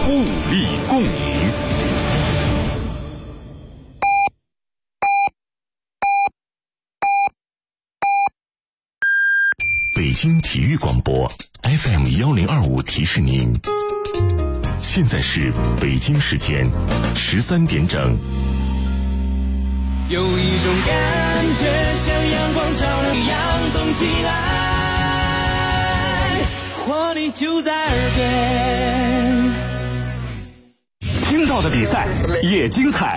互利共赢。北京体育广播 FM1025提示您，现在是北京时间13点整。 有一种感觉像阳光照亮一样动起来，活力就在耳边。 听到的比赛也精彩。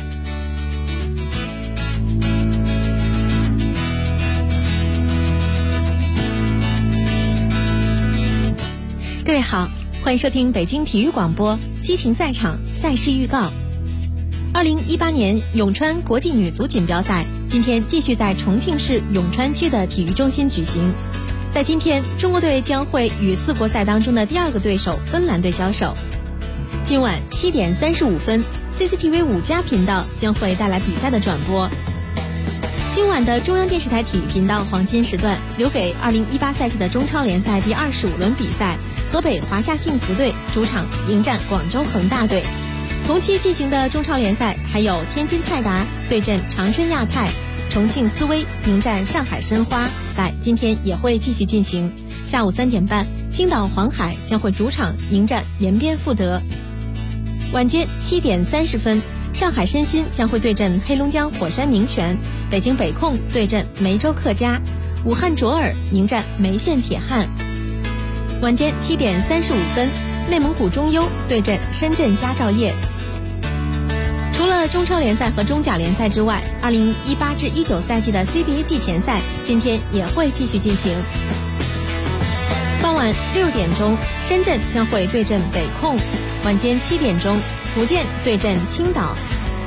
各位好，欢迎收听北京体育广播激情赛场赛事预告。2018年永川国际女足锦标赛今天继续在重庆市永川区的体育中心举行。在今天，中国队将会与4国赛当中的第2个对手芬兰队交手。今晚7点35分 CCTV 5+频道将会带来比赛的转播。今晚的中央电视台体育频道黄金时段留给2018赛季的中超联赛第25轮比赛，河北华夏幸福队主场迎战广州恒大队。同期进行的中超联赛还有天津泰达对阵长春亚泰，重庆斯威迎战上海申花，在今天也会继续进行。下午3点半，青岛黄海将会主场迎战延边富德。晚间7点30分，上海申鑫将会对阵黑龙江火山明泉，北京北控对阵梅州客家，武汉卓尔迎战梅县铁汉。晚间7点35分，内蒙古中优对阵深圳佳兆业。除了中超联赛和中甲联赛之外，2018至19赛季的 CBA 季前赛今天也会继续进行。傍晚6点钟，深圳将会对阵北控；晚间7点钟，福建对阵青岛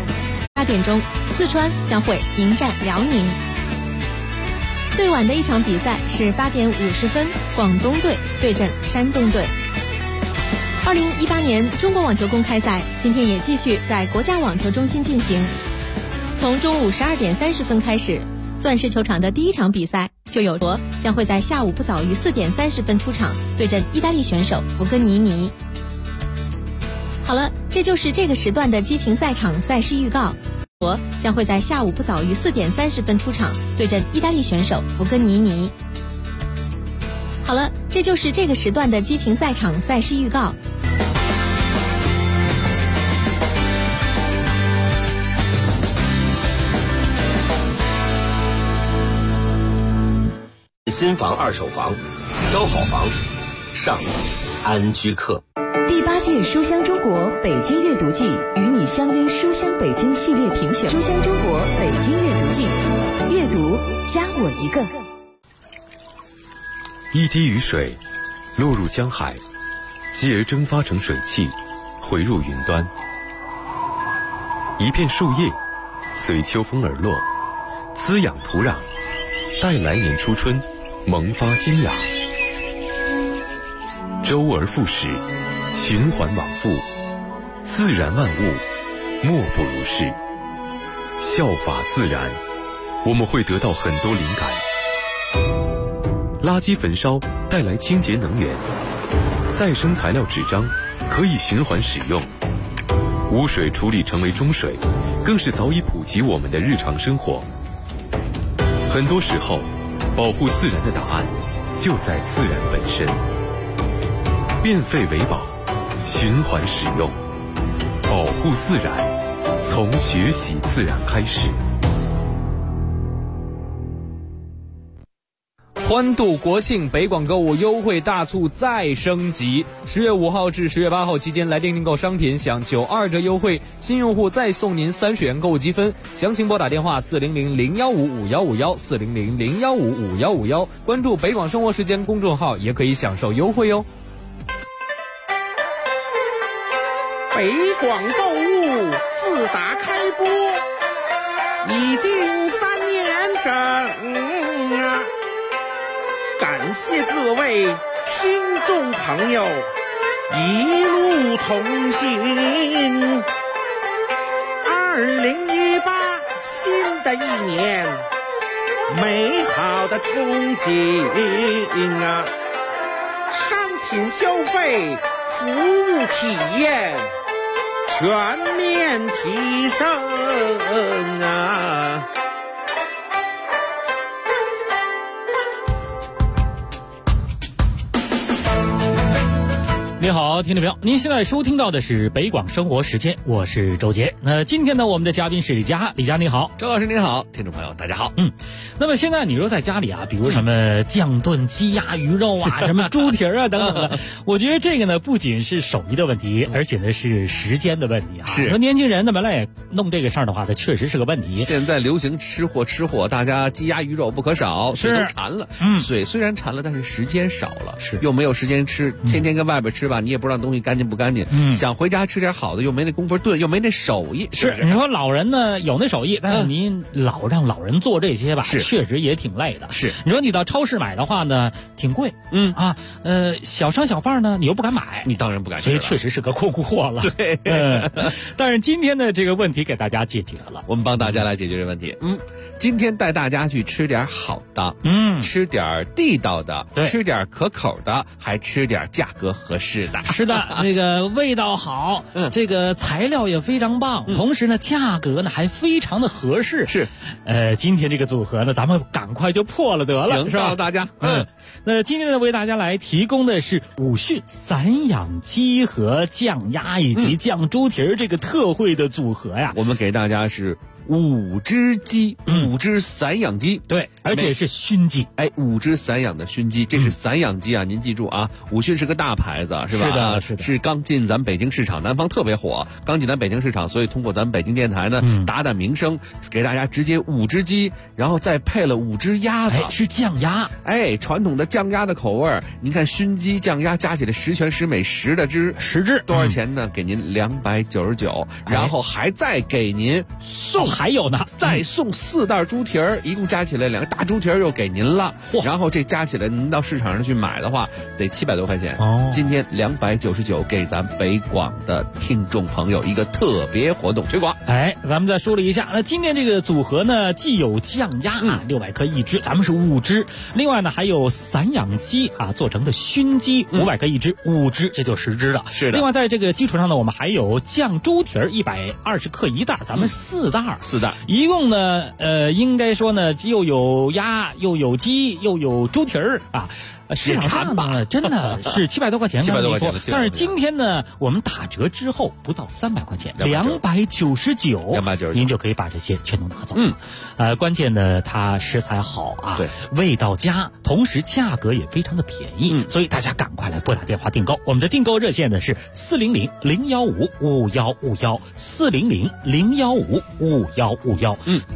；8点钟，四川将会迎战辽宁。最晚的一场比赛是8点50分，广东队对阵山东队。2018年中国网球公开赛今天也继续在国家网球中心进行。从中午12点30分开始，钻石球场的第1场比赛就有国将会在下午不早于4点30分出场对阵意大利选手福格尼尼。好了，这就是这个时段的激情赛场赛事预告。国将会在下午不早于4点30分出场对阵意大利选手福格尼尼。好了，这就是这个时段的激情赛场赛事预告。 新房二手房，挑好房，上安居客。 第8届书香中国北京阅读季与你相约书香北京系列评选。书香中国北京阅读季，阅读加我一个。 一滴雨水落入江海，继而蒸发成水汽，回入云端。一片树叶随秋风而落，滋养土壤，待来年初春萌发新芽。周而复始，循环往复，自然万物莫不如是。效法自然，我们会得到很多灵感。垃圾焚烧带来清洁能源，再生材料纸张可以循环使用，污水处理成为中水，更是早已普及我们的日常生活。很多时候，保护自然的答案就在自然本身。变废为宝，循环使用，保护自然，从学习自然开始。 欢度国庆，北广购物优惠大促再升级。10月5号至10月8号期间，来电订购商品享92折优惠，新用户再送您30元购物积分。详情拨打电话400-015-5151，400-015-5151，关注北广生活时间公众号也可以享受优惠哟。 北广购物自打开播已经3年整啊！感谢各位听众朋友一路同行。2018新的一年，美好的憧憬啊！商品消费，服务体验。 全面提升啊！ 你好，听众朋友，您现在收听到的是北广生活时间，我是周杰。那今天呢，我们的嘉宾是李佳，李佳你好， 周老师您好，听众朋友大家好。 那么现在你说在家里啊，比如什么酱炖鸡鸭鱼肉啊，什么猪蹄啊等等的，我觉得这个呢不仅是手艺的问题，而且呢是时间的问题啊。 是， 说年轻人呢本来也弄这个事儿的话，它确实是个问题。 现在流行吃货，大家鸡鸭鱼肉不可少， 是都馋了。嘴虽然馋了，但是时间少了， 是又没有时间吃，天天跟外边吃吧，你也不知道东西干净不干净。想回家吃点好的，又没那功夫炖，又没那手艺。是你说老人呢有那手艺，但是您老让老人做这些吧，确实也挺累的。是，你说你到超市买的话呢，挺贵。小商小贩呢，你又不敢买， 你当然不敢吃， 所以确实是个空货了。 对， 但是今天的这个问题给大家解决了， 我们帮大家来解决这个问题。今天带大家去吃点好的，吃点地道的，吃点可口的，还吃点价格合适的。 是的，这个味道好，这个材料也非常棒，同时呢，价格呢还非常的合适。 是， 今天这个组合呢，咱们赶快就破了得了， 行， 是吧？ 大家， 那今天呢，为大家来提供的是武训散养鸡和酱鸭以及酱猪蹄儿这个特惠的组合呀。 我们给大家是5只鸡，5只散养鸡， 对，而且是熏鸡。 5只散养的熏鸡，这是散养鸡啊！您记住啊，武训是个大牌子，是吧？ 是的，是的， 是刚进咱北京市场，南方特别火，刚进咱北京市场，所以通过咱北京电台呢，打打名声，给大家直接5只鸡，然后再配了5只鸭子， 是酱鸭， 传统的酱鸭的口味儿。您看熏鸡、酱鸭加起来十全十美，10的只 ，10只多少钱呢？给您299，然后还再给您送。 还有呢， 再送4袋猪蹄儿，一共加起来2个大猪蹄儿又给您了。然后这加起来，您到市场上去买的话，得700多块钱。今天299给咱北广的听众朋友一个特别活动推广。 咱们再说了一下，那今天这个组合呢，既有酱鸭600克1只，咱们是5只；另外呢，还有散养鸡做成的熏鸡500克1只，5只，这就10只了。 是的。 另外在这个基础上呢，我们还有酱猪蹄儿120克1袋，咱们4袋。 4袋， 一共呢，应该说呢，又有鸭，又有鸡，又有猪蹄儿啊。市场上呢，真的是700多块钱 ，700多块钱。 但是今天呢，我们打折之后不到300块钱，299，您就可以把这些全都拿走。关键呢，它食材好啊， 对， 味道佳，同时价格也非常的便宜，所以大家赶快来拨打电话订购。我们的订购热线呢是400-015-5151，400-015-5151。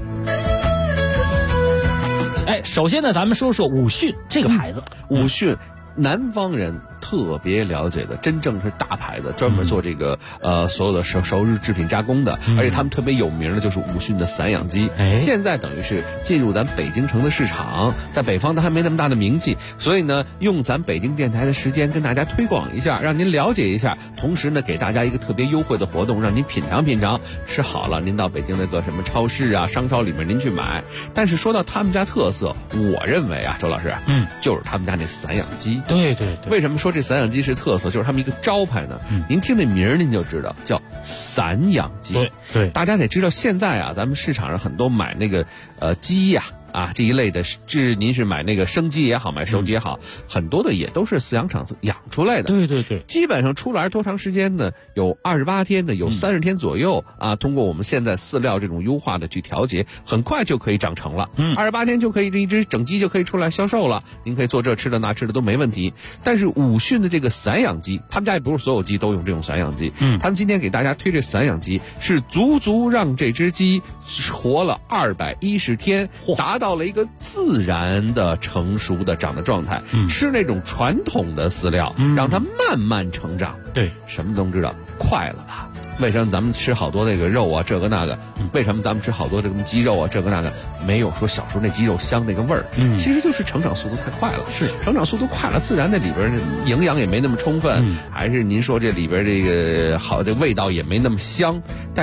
首先呢，咱们说说武训这个牌子。 武训，南方人特别了解的，真正是大牌子，专门做这个所有的熟日制品加工的，而且他们特别有名的就是武训的散养鸡。现在等于是进入咱北京城的市场，在北方它还没那么大的名气，所以呢，用咱北京电台的时间跟大家推广一下，让您了解一下，同时呢，给大家一个特别优惠的活动，让您品尝品尝。吃好了，您到北京那个什么超市啊、商超里面您去买。但是说到他们家特色，我认为啊，周老师，就是他们家那散养鸡。 对，为什么说这散养鸡是特色？就是他们一个招牌呢。您听那名儿您就知道，叫散养鸡。 对， 大家得知道，现在啊，咱们市场上很多买那个鸡呀。这一类的，您是买那个生鸡也好，买熟鸡也好，很多的也都是饲养场养出来的。 对， 基本上出来多长时间呢？有28天的，有30天左右啊。通过我们现在饲料这种优化的去调节，很快就可以长成了。28天就可以这一只整鸡就可以出来销售了。您可以做这吃的那吃的都没问题。但是武训的这个散养鸡，他们家也不是所有鸡都用这种散养鸡。他们今天给大家推这散养鸡，是足足让这只鸡活了210天，达到了一个自然的成熟的长的状态。吃那种传统的饲料，让它慢慢成长。 对， 什么都知道，快了吧？为什么咱们吃好多那个肉啊，这个那个？为什么咱们吃好多这个鸡肉啊，这个那个？没有说小时候那鸡肉香那个味儿。其实就是成长速度太快了。 是， 成长速度快了，自然那里边营养也没那么充分，还是您说这里边这个好，这味道也没那么香。但是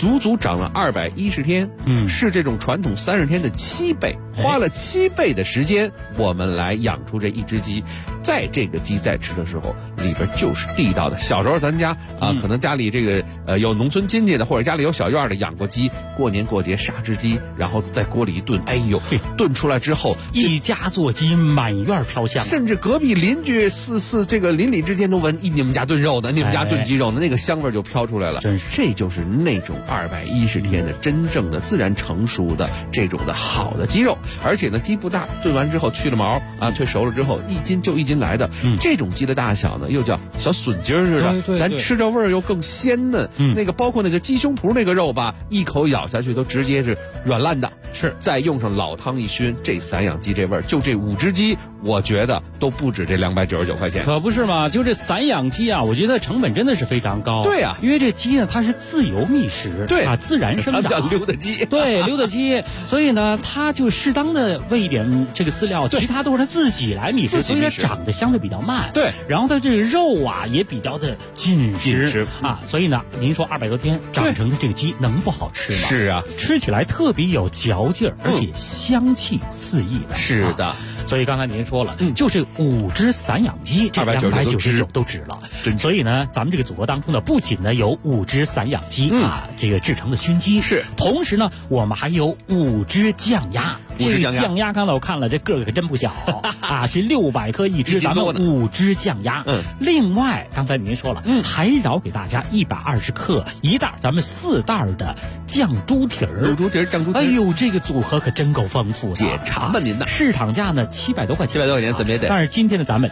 足足长了210天，是这种传统30天的7倍，花了7倍的时间，我们来养出这一只鸡。在这个鸡在吃的时候，里边就是地道的。小时候咱家可能家里这个有农村亲戚的，或者家里有小院的养过鸡，过年过节杀只鸡，然后在锅里一炖，哎呦，炖出来之后， 一家做鸡满院飘香， 甚至隔壁邻居这个邻里之间都闻，你们家炖肉的，你们家炖鸡肉的，那个香味就飘出来了。 真是， 这就是那种210天的真正的自然成熟的这种的好的鸡肉。而且呢，鸡不大，炖完之后去了毛退熟了之后，1斤就1斤来的。这种鸡的大小呢，又叫小笋筋似的， 对， 咱吃着味儿又更鲜嫩。那个包括那个鸡胸脯那个肉吧，一口咬下去都直接是软烂的。 是， 再用上老汤一熏，这散养鸡这味儿，就这5只鸡，我觉得都不止这299块钱。 可不是嘛，就这散养鸡啊，我觉得成本真的是非常高。 对啊， 因为这鸡呢，它是自由觅食， 对啊，自然生长， 叫溜达鸡。 对，溜达鸡，所以呢，它就适当的喂一点这个饲料，其他都是它自己来觅食，所以它长得相对比较慢。 对， 然后它这个肉啊也比较的紧实啊，所以呢，您说200多天长成的这个鸡能不好吃吗？ 是啊， 吃起来特别有嚼劲儿，而且香气四溢的。 是的。 所以刚才您说了，就这5只散养鸡，这299都值了。所以呢，咱们这个组合当中呢，不仅呢有5只散养鸡这个制成的熏鸡， 是， 同时呢，我们还有5只酱鸭。这个酱鸭刚才我看了，这个儿可真不小啊，是600克一只，咱们5只酱鸭。另外刚才您说了，还饶给大家120克1袋，咱们4袋的酱猪蹄儿。 卤猪蹄儿、酱猪蹄儿。 哎呦，这个组合可真够丰富的。 解馋吧您呢？ 市场价呢700多块钱， 怎么也得。 但是今天的咱们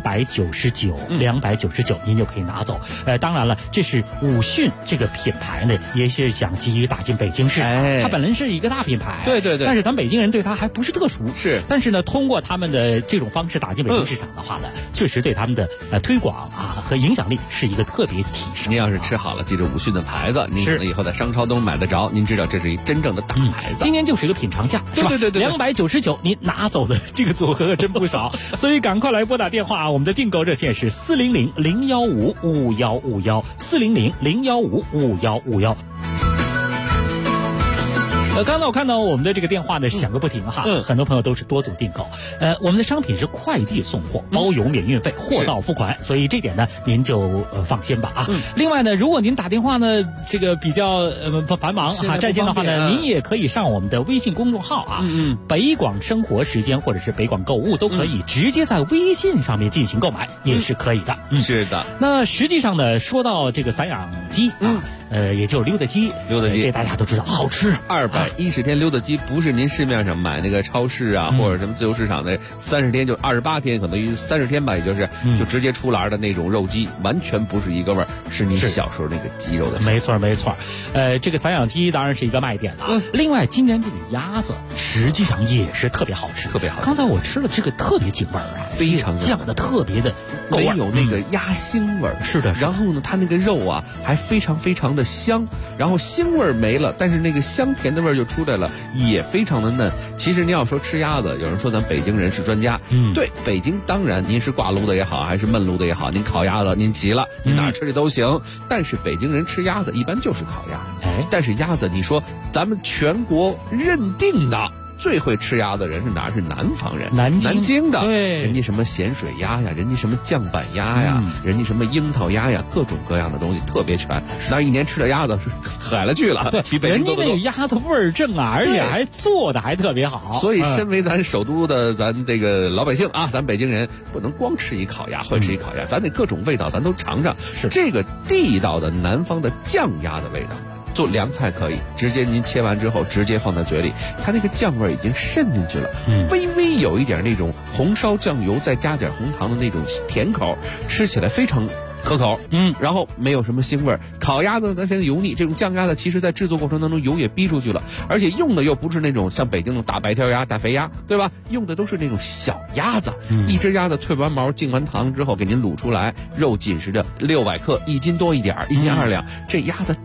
299，299您就可以拿走。当然了，这是武训这个品牌呢，也是想急于打进北京市场。它本来是一个大品牌， 对， 但是咱北京人对它还不是特熟。 是， 但是呢，通过他们的这种方式打进北京市场的话呢，确实对他们的推广和影响力是一个特别提升。 您要是吃好了，记着武训的牌子，您可能以后在商超都买得着。您知道这是一真正的大牌子。 今天就是一个品尝价，是吧？ 对 ，299，您拿走的这个组合可真不少。所以赶快来拨打电话，我们的订购热线是400-015-5151，400-015-5151。刚才我看到我们的这个电话呢响个不停哈，很多朋友都是多组订购。我们的商品是快递送货，包邮免运费，货到付款，所以这点呢您就放心吧啊。另外呢，如果您打电话呢这个比较繁忙占线的话呢，您也可以上我们的微信公众号啊，北广生活时间或者是北广购物都可以直接在微信上面进行购买，也是可以的。 是的。 那实际上呢，说到这个散养鸡也就是溜达鸡，这大家都知道好吃。 210天溜达鸡不是您市面上买那个超市啊，或者什么自由市场的30天就28天，可能于30天吧，也就是就直接出栏的那种肉鸡，完全不是一个味儿，是您小时候那个鸡肉的。 没错。这个散养鸡当然是一个卖点了。另外，今年这个鸭子实际上也是特别好吃。刚才我吃了这个特别紧味儿啊， 非常酱的特别的没有那个鸭腥味儿。 是的。 然后呢，它那个肉啊还非常非常的香，然后腥味儿没了，但是那个香甜的味儿就出来了，也非常的嫩。其实您要说吃鸭子，有人说咱北京人是专家，对，北京当然您是挂炉的也好，还是焖炉的也好，您烤鸭子您齐了，您哪儿吃的都行。但是北京人吃鸭子一般就是烤鸭。但是鸭子，你说咱们全国认定的最会吃鸭的人是哪？是南方人，南京的。 对， 人家什么咸水鸭呀，人家什么酱板鸭呀，人家什么樱桃鸭呀，各种各样的东西特别全。那一年吃的鸭子是海了去了，比北京多得多。 人家那个鸭子味儿正啊，而且还做的还特别好。 所以，身为咱首都的咱这个老百姓啊，咱北京人不能光吃一烤鸭，会吃一烤鸭，咱得各种味道咱都尝尝。是这个地道的南方的酱鸭的味道。做凉菜可以直接您切完之后直接放在嘴里，它那个酱味已经渗进去了，微微有一点那种红烧酱油再加点红糖的那种甜口，吃起来非常可口，然后没有什么腥味儿。烤鸭子咱现在油腻，这种酱鸭子其实在制作过程当中油也逼出去了，而且用的又不是那种像北京那种大白条鸭、大肥鸭，对吧？用的都是那种小鸭子，一只鸭子退完毛、进完糖之后给您卤出来，肉紧实的600克，1斤多一点，1斤2两，这鸭子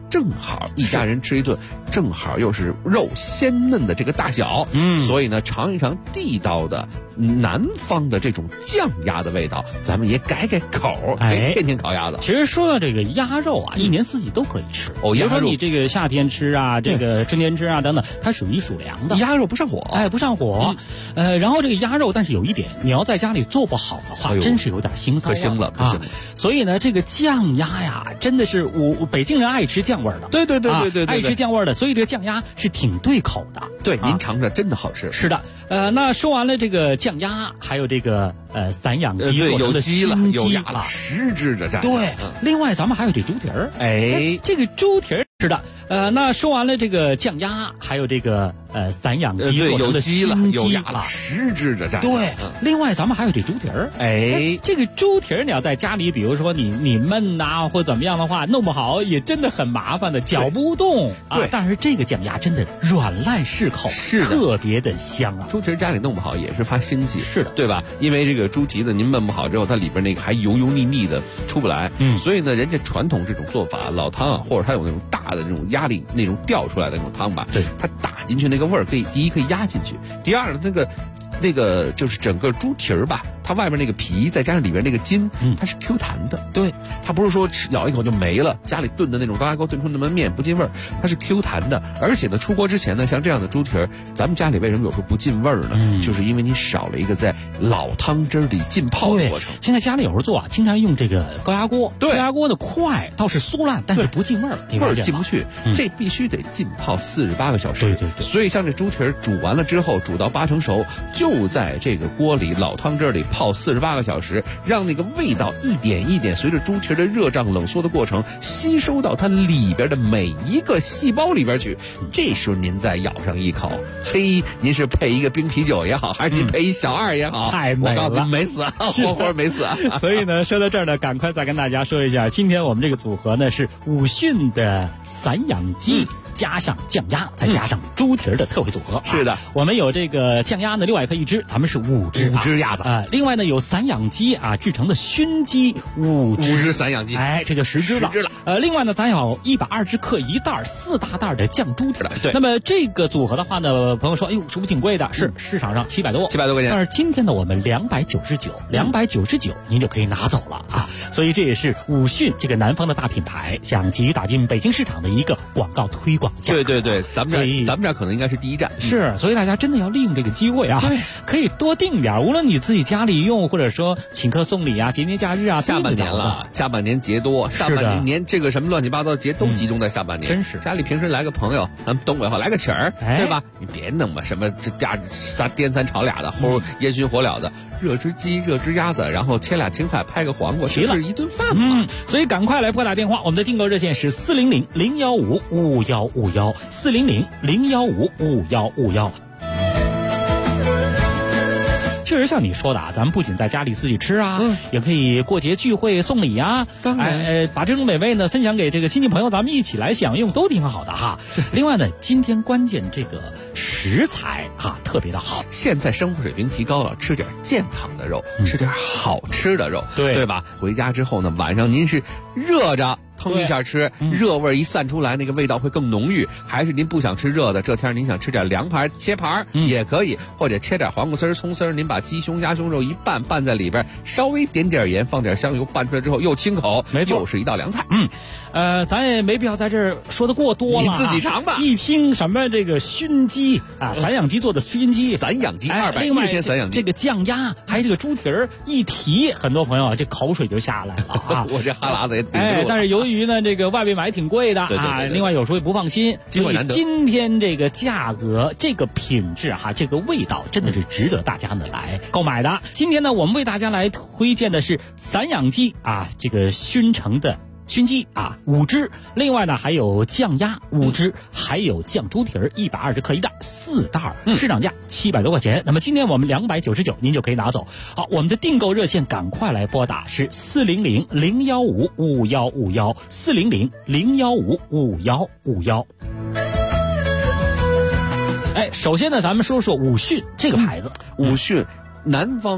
正好一家人吃一顿，正好又是肉鲜嫩的这个大小，所以呢，尝一尝地道的南方的这种酱鸭的味道，咱们也改改口，天天烤鸭子。 其实说到这个鸭肉啊，一年四季都可以吃。 比如说你这个夏天吃啊，这个春天吃啊等等，它属于属凉的。 鸭肉不上火， 不上火。然后这个鸭肉，但是有一点，你要在家里做不好的话，真是有点腥臊， 可腥了。 所以呢，这个酱鸭呀，真的是北京人爱吃酱味的。 对， 爱吃酱味的，所以这个酱鸭是挺对口的。 对，您尝尝，真的好吃。 是的，那说完了这个酱鸭，还有这个散养鸡做成的鸡了，有鸭了 ，10只的价钱。 对，另外咱们还有这猪蹄儿。这个猪蹄儿是的，那说完了这个酱鸭，还有这个散养鸡做成的鸡了，有鸭了 ，10只的价钱。 对，另外咱们还有这猪蹄儿。这个猪蹄儿你要在家里，比如说你焖呐，或怎么样的话，弄不好也真的很麻烦的，搅不动啊。但是这个酱鸭真的软烂适口， 是的， 特别的香啊。 猪蹄儿家里弄不好也是发腥气， 是的， 对吧？因为这个猪蹄子您焖不好之后，它里边那个还油油腻腻的出不来，所以呢，人家传统这种做法，老汤啊，或者它有那种大的那种压力那种调出来的那种汤吧， 对， 它打进去那个味儿，第一可以压进去，第二呢，那个就是整个猪蹄儿吧，它外面那个皮再加上里边那个筋，它是 Q 弹的。 对， 它不是说咬一口就没了，家里炖的那种高压锅炖出那么面不进味儿，它是 Q 弹的。而且呢，出锅之前呢，像这样的猪蹄儿，咱们家里为什么有时候不进味儿呢？就是因为你少了一个在老汤汁里浸泡的过程。 现在家里有时候做啊，经常用这个高压锅， 对， 高压锅的快倒是酥烂，但是不进味儿， 味儿进不去，这必须得浸泡48个小时。 对。 所以像这猪蹄儿煮完了之后，煮到8成熟，就在这个锅里老汤汁里泡48个小时，让那个味道一点一点随着猪蹄的热胀冷缩的过程吸收到它里边的每一个细胞里边去。这时候您再咬上一口，您是配一个冰啤酒也好，还是您配一小2也好， 太美了， 我告诉你没死，活活没死。 所以呢，说到这儿呢，赶快再跟大家说一下，今天我们这个组合呢是武训的散养鸡。加上酱鸭，再加上猪蹄儿的特惠组合。 是的， 我们有这个酱鸭呢，600克1只，咱们是5只鸭子另外呢，有散养鸡啊制成的熏鸡5只散养鸡， 这就10只了。另外呢，咱有120克1袋4大袋的酱猪蹄儿。 对， 那么这个组合的话呢，朋友说，哎呦，是不是挺贵的？是市场上700多块钱。 但是今天呢，我们299，299您就可以拿走了啊。所以这也是武训这个南方的大品牌想急于打进北京市场的一个广告推广。 对，咱们这儿可能应该是第一站。 是，所以大家真的要利用这个机会啊，可以多订点，无论你自己家里用，或者说请客送礼啊，节年假日啊， 下半年了，下半年节多，下半年这个什么乱七八糟的节都集中在下半年。 真是， 家里平时来个朋友，咱们东北话来个请儿，对吧？你别弄吧，什么这家颠3炒俩的，或烟熏火燎的，热只鸡，热只鸭子，然后切俩青菜，拍个黄瓜， 齐了， 是一顿饭嘛。 所以赶快来拨打电话，我们的订购热线是400-015-5151，400-015-5151。确实像你说的啊，咱们不仅在家里自己吃啊，也可以过节聚会送礼啊， 当然， 把这种美味呢分享给这个亲戚朋友，咱们一起来享用，都挺好的哈。另外呢，今天关键这个食材特别的好， 现在生活水平提高了，吃点健康的肉，吃点好吃的肉，对吧？回家之后呢，晚上您是热着腾一下吃，热味一散出来，那个味道会更浓郁。还是您不想吃热的，这天您想吃点凉盘，切盘也可以，或者切点黄瓜丝、葱丝，您把鸡胸、鸭胸肉一拌在里边，稍微点点盐，放点香油，拌出来之后又清口， 没错， 又是一道凉菜。 咱也没必要在这儿说的过多了， 你自己尝吧。 一听什么这个熏鸡啊，散养鸡做的熏鸡， 散养鸡 200 天散养鸡， 这个酱鸭还有这个猪蹄儿，一提很多朋友这口水就下来了啊！ 我这哈喇子也顶不住。 但是由于呢，这个外面买挺贵的啊，另外有时候也不放心，所以今天这个价格、这个品质这个味道真的是值得大家呢来购买的。今天呢，我们为大家来推荐的是散养鸡啊，这个熏成的熏鸡5只，另外呢还有酱鸭5只，还有酱猪蹄儿120克1袋4袋，市场价700多块钱。那么今天我们299，您就可以拿走。好，我们的订购热线赶快来拨打是400-015-5151，400-015-5151。首先呢，咱们说说武训这个牌子。 武训，南方人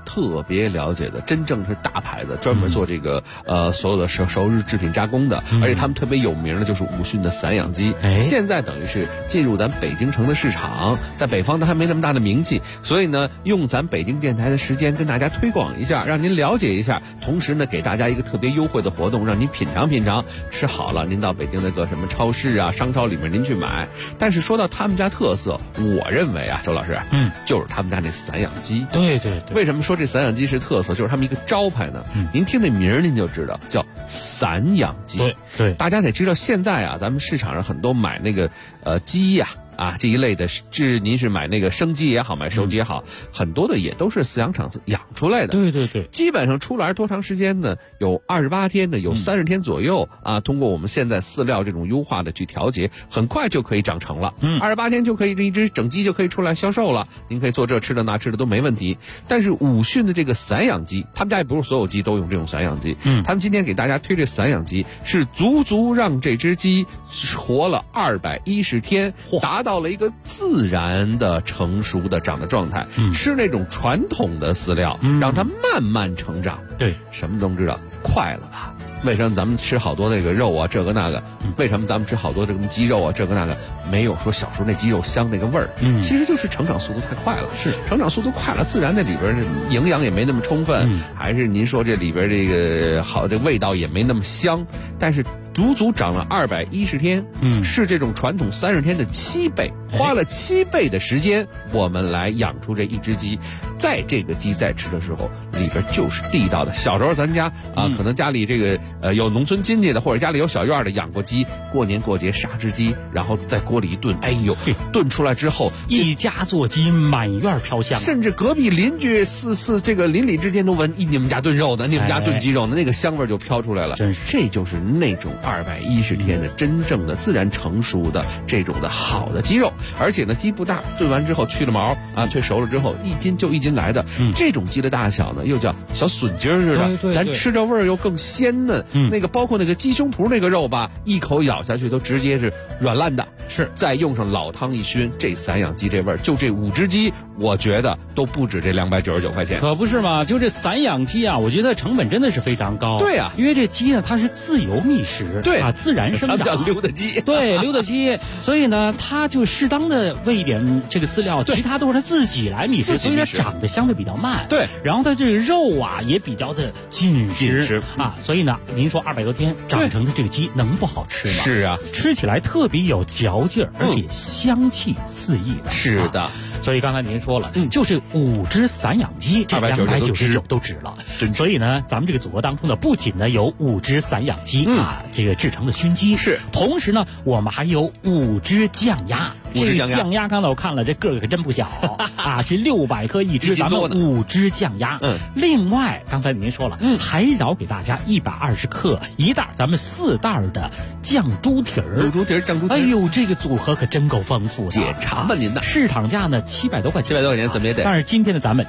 特别了解的，真正是大牌子，专门做这个所有的熟日制品加工的，而且他们特别有名的就是武训的散养鸡。现在等于是进入咱北京城的市场，在北方它还没那么大的名气，所以呢，用咱北京电台的时间跟大家推广一下，让您了解一下，同时呢，给大家一个特别优惠的活动，让您品尝品尝。吃好了，您到北京那个什么超市啊、商超里面您去买。但是说到他们家特色，我认为啊，周老师，就是他们家那散养鸡。 对对对。 为什么说这散养鸡是特色？就是他们一个招牌呢。您听那名儿您就知道，叫散养鸡。 对对。 大家得知道，现在啊，咱们市场上很多买那个鸡呀。这一类的，您是买那个生鸡也好，买熟鸡也好，很多的也都是饲养场养出来的。 对对对， 基本上出来多长时间呢？有28天的，有30天左右啊。通过我们现在饲料这种优化的去调节，很快就可以长成了。28天就可以，这一只整鸡就可以出来销售了。您可以做这吃的那吃的都没问题。但是武训的这个散养鸡，他们家也不是所有鸡都用这种散养鸡。他们今天给大家推这散养鸡，是足足让这只鸡活了210天，达到了一个自然的成熟的长的状态。吃那种传统的饲料，让它慢慢成长。 对， 什么都知道，快了吧？为什么咱们吃好多那个肉啊，这个那个？为什么咱们吃好多这个鸡肉啊，这个那个？没有说小时候那鸡肉香那个味儿。其实就是成长速度太快了。是，成长速度快了，自然那里边营养也没那么充分，还是您说这里边这个好，这味道也没那么香。但是足足长了210天，是这种传统30天的7倍，花了7倍的时间，我们来养出这一只鸡。在这个鸡在吃的时候，里边就是地道的。小时候咱家可能家里这个有农村亲戚的，或者家里有小院的养过鸡，过年过节杀只鸡，然后在锅里一炖，哎呦，炖出来之后一家做鸡满院飘香， 甚至隔壁邻居这个邻里之间都闻，你们家炖肉呢，你们家炖鸡肉呢，那个香味就飘出来了。 真是， 这就是那种210天的真正的自然成熟的这种的好的鸡肉。而且呢，鸡不大，炖完之后去了毛啊，退熟了之后1斤就1斤来的。这种鸡的大小呢，又叫小笋筋似的， 对， 咱吃着味儿又更鲜嫩。那个包括那个鸡胸脯那个肉吧，一口咬下去都直接是软烂的。 是， 再用上老汤一熏，这散养鸡这味儿，就这5只鸡，我觉得都不止这299块钱。 可不是嘛，就这散养鸡啊，我觉得成本真的是非常高。 对啊， 因为这鸡呢，它是自由觅食， 对啊，自然生长， 叫溜达鸡。 对，溜达鸡，所以呢，它就适当的喂一点这个饲料，其他都是它自己来觅食，所以它长得相对比较慢。 对， 然后它这个肉啊也比较的紧实啊，所以呢，您说200多天长成的这个鸡能不好吃吗？ 是啊， 吃起来特别有嚼劲儿，而且香气四溢的。 是的。 所以刚才您说了，就是5只散养鸡，这299都值了。所以呢，咱们这个组合当中呢，不仅呢有5只散养鸡这个制成的熏鸡， 是， 同时呢，我们还有5只酱鸭。这个酱鸭刚才我看了，这个可真不小啊，是600克一只，咱们5只酱鸭。另外刚才您说了，还饶给大家120克一袋，咱们4袋的酱猪蹄儿。 猪蹄儿，酱猪蹄儿。 哎呦，这个组合可真够丰富的。 解馋吧您的。 市场价呢700多块钱， 怎么也得。 但是今天呢，咱们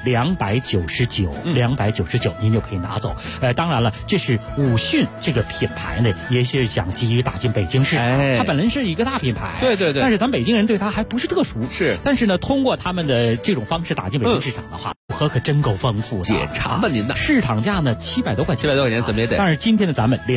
299，299您就可以拿走。当然了，这是武训这个品牌呢，也是想急于打进北京市场。它本来是一个大品牌， 对对对。 但是咱北京人对它还不是特熟， 是。 但是呢，通过他们的这种方式打进北京市场的话，组合可真够丰富的。 解馋吧您的。 市场价呢700多块钱， 怎么也得。 但是今天呢，咱们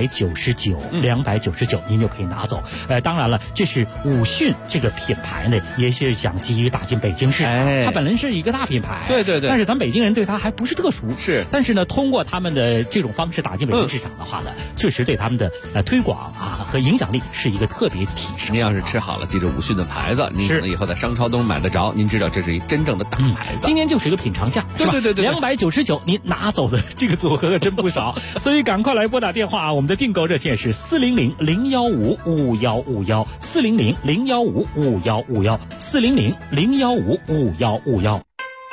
299，299您就可以拿走。当然了，这是武训这个品牌呢，也是想急于打进北京市场。它本来是一个大品牌， 对对对。 但是咱北京人对它还不是特熟， 是。 但是呢，通过他们的这种方式打进北京市场的话呢，确实对他们的推广啊和影响力是一个特别提升。 您要是吃好了，记着武训的牌子，您可能以后在商超都能买得着。您知道这是一真正的大牌子。 今天就是一个品尝价，是吧？ 对 299，您拿走的这个组合可真不少，所以赶快来拨打电话，我们的订购热线是400-015-5151，400-015-5151，400-015-5151。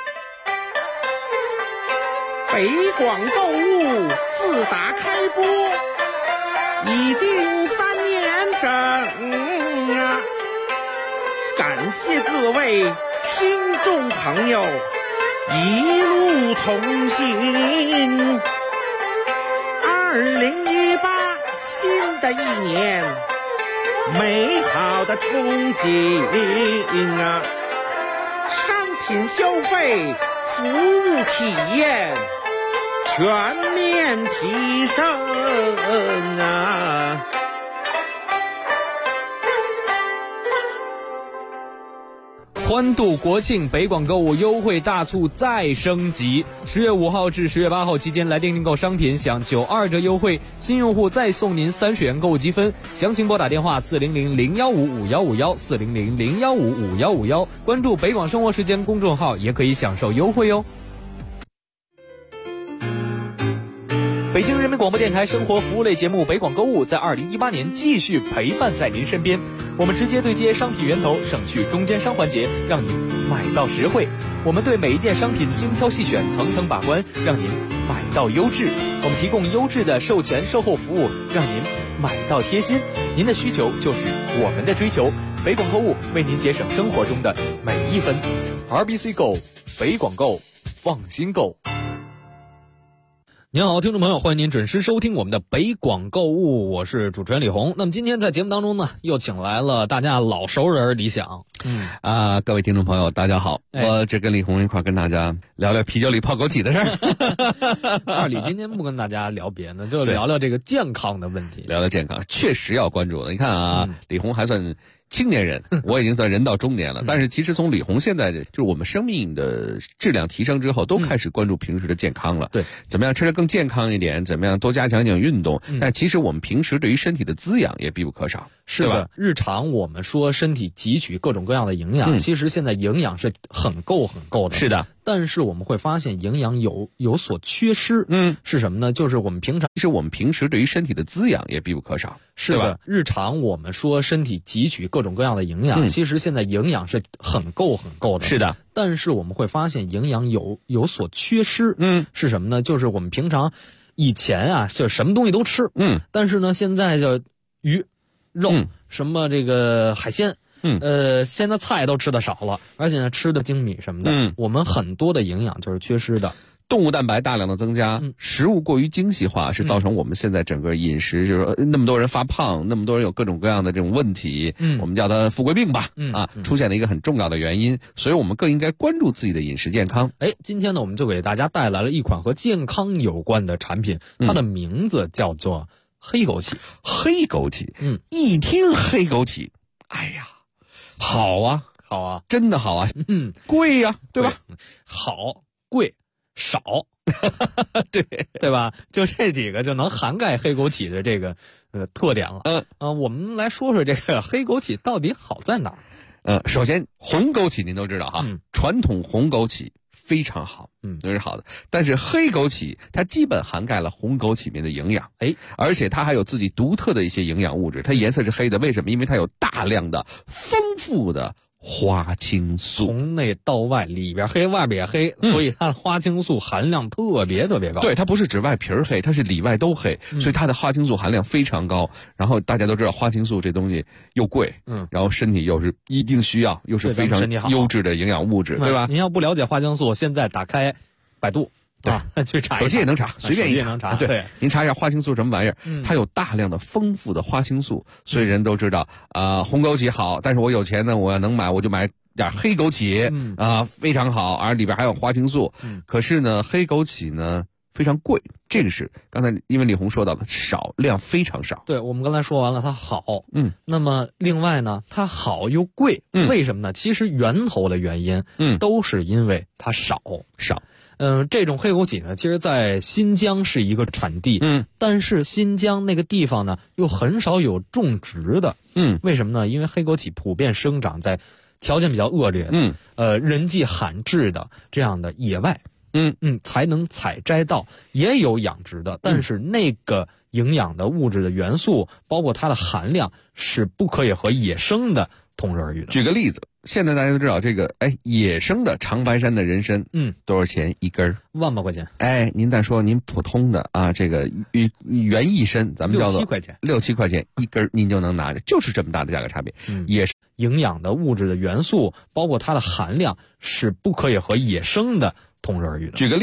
北广购物自打开播已经3年整啊，感谢各位听众朋友一路同行。2018新的一年，美好的憧憬啊，商品消费服务体验全面提升啊！ 欢度国庆，北广购物优惠大促再升级。10月5号至10月8号期间来电订购商品享92折优惠，新用户再送您30元购物积分。详情拨打电话400-015-5151，400-015-5151，关注北广生活时间公众号也可以享受优惠哟。北京人民广播电台生活服务类节目北广购物在2018年继续陪伴在您身边，我们直接对接商品源头，省去中间商环节，让您买到实惠。我们对每一件商品精挑细选，层层把关，让您买到优质。我们提供优质的售前售后服务，让您买到贴心。您的需求就是我们的追求，北广购物为您节省生活中的每一分。RBC 购，北广购，放心购。您好，听众朋友，欢迎您准时收听我们的北广购物，我是主持人李红。那么今天在节目当中呢，又请来了大家老熟人李想。 各位听众朋友，大家好，我这跟李红一块跟大家聊聊啤酒里泡枸杞的事儿。 二李今天不跟大家聊别的，就聊聊这个健康的问题。 聊聊健康，确实要关注的。你看啊，李红还算青年人，我已经算人到中年了。但是其实从李红现在就是我们生命的质量提升之后，都开始关注平时的健康了。 对， 怎么样吃得更健康一点，怎么样多加强一点运动。但其实我们平时对于身体的滋养也必不可少。 是的，日常我们说身体汲取各种各样的营养，其实现在营养是很够的。 是的， 但是我们会发现营养有所缺失。是什么呢？就是我们平时对于身体的滋养也必不可少。 是的，日常我们说身体汲取各种各样的营养，其实现在营养是很够的。 是的， 但是我们会发现营养有所缺失。是什么呢？就是我们平常以前啊，就什么东西都吃。但是呢，现在就鱼、肉、什么这个海鲜。现在菜都吃的少了，而且呢吃的精米什么的，我们很多的营养就是缺失的。 动物蛋白大量的增加，食物过于精细化，是造成我们现在整个饮食就是说那么多人发胖，那么多人有各种各样的这种问题，我们叫它富贵病吧，出现了一个很重要的原因，所以我们更应该关注自己的饮食健康。 今天呢，我们就给大家带来了一款和健康有关的产品，它的名字叫做黑枸杞。 黑枸杞，一听黑枸杞，哎呀，好啊，真的好啊，贵呀，对吧？ 好，贵，少，对吧？就这几个就能涵盖黑枸杞的这个特点了。我们来说说这个黑枸杞到底好在哪儿？ 首先红枸杞您都知道哈，传统红枸杞非常好，都是好的。但是黑枸杞它基本涵盖了红枸杞里面的营养，而且它还有自己独特的一些营养物质。它颜色是黑的，为什么？因为它有大量的丰富的花青素， 从内到外，里边黑外边也黑，所以它的花青素含量特别高。 对，它不是指外皮黑，它是里外都黑，所以它的花青素含量非常高。然后大家都知道花青素这东西又贵，然后身体又是一定需要，又是非常优质的营养物质，对吧？ 您要不了解花青素，现在打开百度。去查一查， 手机也能查，随便一查。对， 您查一下花青素什么玩意儿？它有大量的丰富的花青素，所以人都知道红枸杞好，但是我有钱呢，我要能买，我就买点黑枸杞，非常好，而里边还有花青素。可是呢，黑枸杞呢非常贵，这个是刚才因为李红说到了少，量非常少。 对，我们刚才说完了它好，那么另外呢，它好又贵，为什么呢？其实源头的原因，都是因为它少。这种黑枸杞呢，其实在新疆是一个产地，但是新疆那个地方呢，又很少有种植的，为什么呢？因为黑枸杞普遍生长在条件比较恶劣，人迹罕至的这样的野外，才能采摘到。也有养殖的，但是那个营养的物质的元素，包括它的含量，是不可以和野生的同日而语的。 举个例子。现在大家都知道这个，野生的长白山的人参，多少钱一根 ？1万把块钱。 您再说您普通的这个原意参，咱们叫做6、7块钱一根，您就能拿着，就是这么大的价格差别。 也是营养的物质的元素，包括它的含量，是不可以和野生的同日而语的。 举个例子，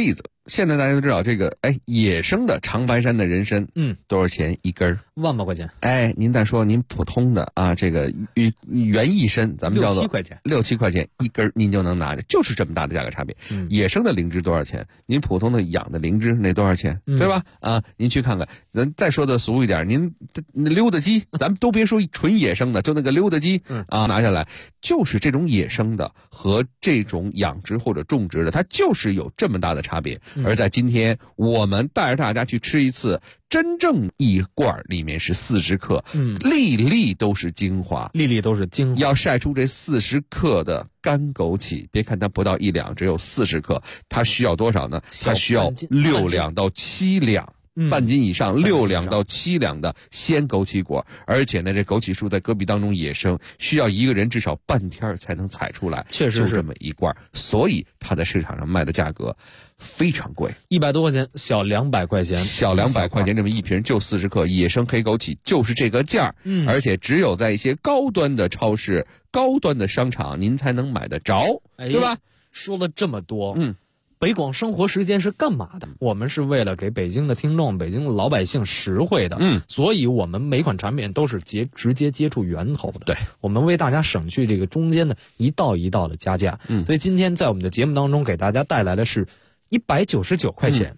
现在大家都知道这个，野生的长白山的人参，多少钱一根 ？1万多块钱。 您再说您普通的啊，这个原意参，咱们叫做 6-7块钱 ，6、7块钱一根，您就能拿着，就是这么大的价格差别。野生的灵芝多少钱？您普通的养的灵芝那多少钱？对吧？您去看看。咱再说的俗一点，您溜达鸡，咱们都别说纯野生的，就那个溜达鸡，拿下来，就是这种野生的和这种养殖或者种植的，它就是有这么大的差别。而在今天，我们带着大家去吃一次，真正一罐里面是40克，粒粒都是精华， 粒粒都是精华。 要晒出这40克的干枸杞，别看它不到1两，只有40克，它需要多少呢？它需要6两到7两。半斤以上，6两到7两的鲜枸杞果，而且呢，这枸杞树在戈壁当中野生，需要一个人至少半天才能采出来， 确实是就这么一罐，所以它在市场上卖的价格非常贵 ，100多块钱，小200块钱， 小200块钱这么一瓶就40克野生黑枸杞，就是这个价，而且只有在一些高端的超市、高端的商场您才能买得着，对吧？ 说了这么多，北广生活时间是干嘛的？我们是为了给北京的听众、北京的老百姓实惠的，所以我们每款产品都是直接接触源头的。 对， 我们为大家省去这个中间的一道一道的加价。所以今天在我们的节目当中给大家带来的是199块钱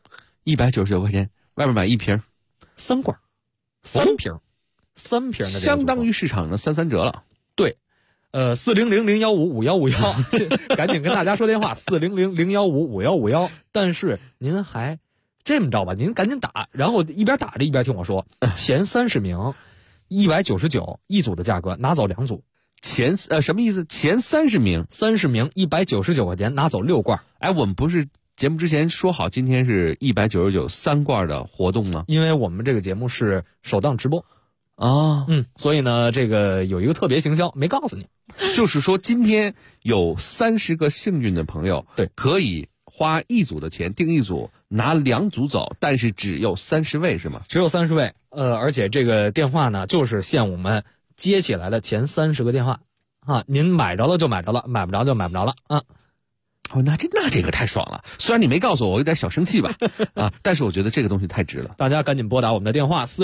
，199块钱，外面买一瓶 ，3罐，3瓶的， 相当于市场的3折了。 对。400-015-5151，赶紧跟大家说电话，400-015-5151。但是您还这么着吧，您赶紧打，然后一边打着一边听我说，前30名199一组的价格，拿走2组。 什么意思？前30名 199块钱，拿走6罐。 我们不是节目之前说好今天是199 3罐的活动吗？ 因为我们这个节目是首档直播。所以呢，这个有一个特别行销没告诉你， 就是说今天有30个幸运的朋友， 对， 可以花一组的钱订一组，拿2组走，但是只有30位是吗？ 只有30位，而且这个电话呢，就是限我们接起来的前30个电话啊，您买着了就买着了，买不着就买不着了啊。 那这个太爽了！虽然你没告诉我有点小生气吧，但是我觉得这个东西太值了。 大家赶紧拨打我们的电话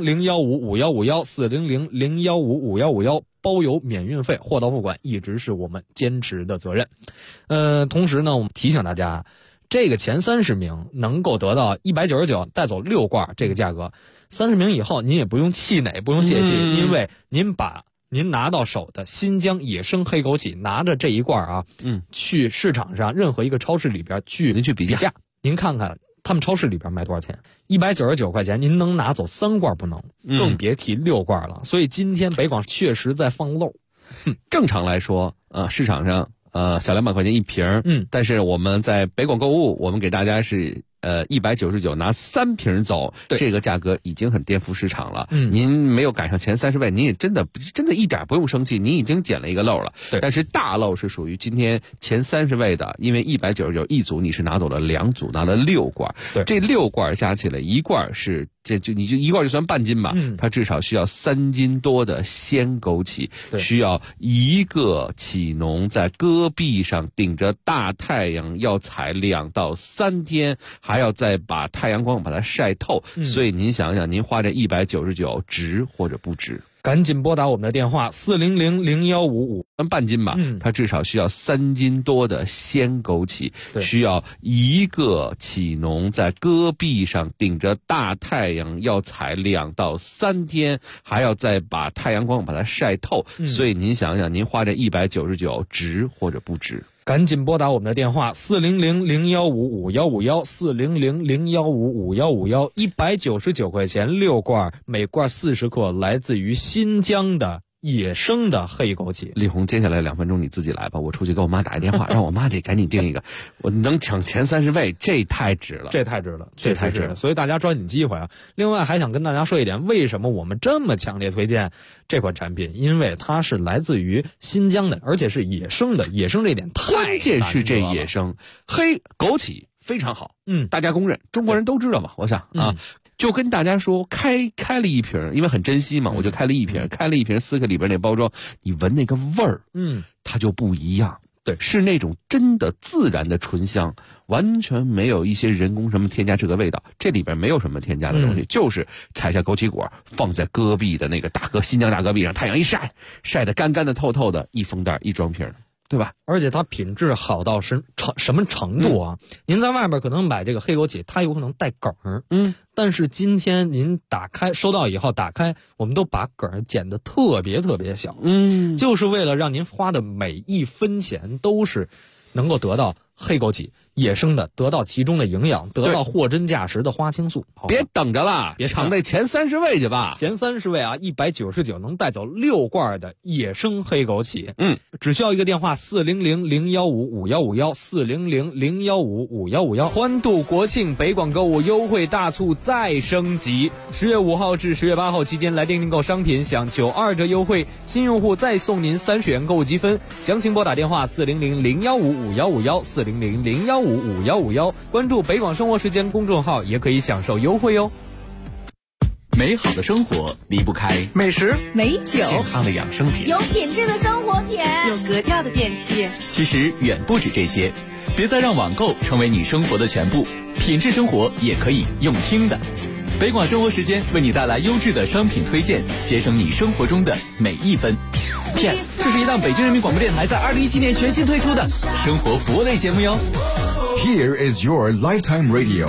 400-015-5151，400-015-5151，包邮免运费，货到付款，一直是我们坚持的责任。同时呢，我们提醒大家，这个前30名能够得到199带走6罐这个价格，30名以后您也不用气馁，不用泄气，因为您拿到手的新疆野生黑枸杞，拿着这一罐去市场上任何一个超市里边您去比价，您看看他们超市里边卖多少钱？199块钱，您能拿走3罐不能，更别提6罐了。所以今天北广确实在放漏。 正常来说，市场上小200块钱一瓶，但是我们在北广购物，我们给大家是199拿3瓶走，这个价格已经很颠覆市场了。您没有赶上前30位，您也真的一点不用生气，您已经捡了一个漏了。但是大漏是属于今天前30位的，因为199一组你是拿走了2组，拿了6罐。这6罐加起来一罐是你就一罐就算半斤吧，它至少需要3斤多的鲜枸杞，需要一个杞农在戈壁上顶着大太阳要采2到3天，还要再把太阳光把它晒透，所以您想想，您花这199值或者不值？ 赶紧拨打我们的电话400-0155， 半斤吧，它至少需要3斤多的鲜枸杞，需要一个杞农在戈壁上顶着大太阳要采2到3天，还要再把太阳光把它晒透，所以您想想，您花这199值或者不值？ 赶紧拨打我们的电话400-0155-151，400-0155-151，199块钱6罐，每罐40克，来自于新疆的野生的黑枸杞。 李红，接下来2分钟你自己来吧，我出去给我妈打一电话，让我妈得赶紧订一个。我能抢前30位，这太值了， 这太值了。所以大家抓紧机会啊！另外还想跟大家说一点，为什么我们这么强烈推荐这款产品？因为它是来自于新疆的，而且是野生的。野生这点太关键是这野生黑枸杞非常好，大家公认，中国人都知道嘛。我想就跟大家说，开了一瓶，因为很珍惜嘛，我就开了一瓶，4克里边那包装，你闻那个味儿，它就不一样。 对，是那种真的自然的醇香，完全没有一些人工什么添加这个味道，这里边没有什么添加的东西，就是采下枸杞果放在戈壁的那个新疆大戈壁上，太阳一晒，晒得干干的透透的，一封袋一装瓶，对吧？ 而且它品质好到什么程度啊？您在外边可能买这个黑枸杞，它有可能带梗儿，但是今天您收到以后打开，我们都把梗儿剪得特别特别小，就是为了让您花的每一分钱都是能够得到黑枸杞野生的，得到其中的营养，得到货真价实的花青素。 别等着了，抢那前30位去吧。 前30位啊，199能带走6罐的野生黑枸杞。只需要一个电话，400-015-5151，400-015-5151。 欢度国庆，北广购物优惠大促再升级。10月5号至10月8号期间来电订购商品享92折优惠，新用户再送您30元购物积分。详情拨打电话400-015-5151，400-015-5151，关注北广生活时间公众号也可以享受优惠哦。 美好的生活离不开美食、 美酒、 健康的养生品， 有品质的生活品， 有格调的电器。 其实远不止这些，别再让网购成为你生活的全部，品质生活也可以用听的。北广生活时间为你带来优质的商品推荐，节省你生活中的每一分。Yes， 这是一档北京人民广播电台在2017年全新推出的生活服务类节目哟。 Here is your lifetime radio。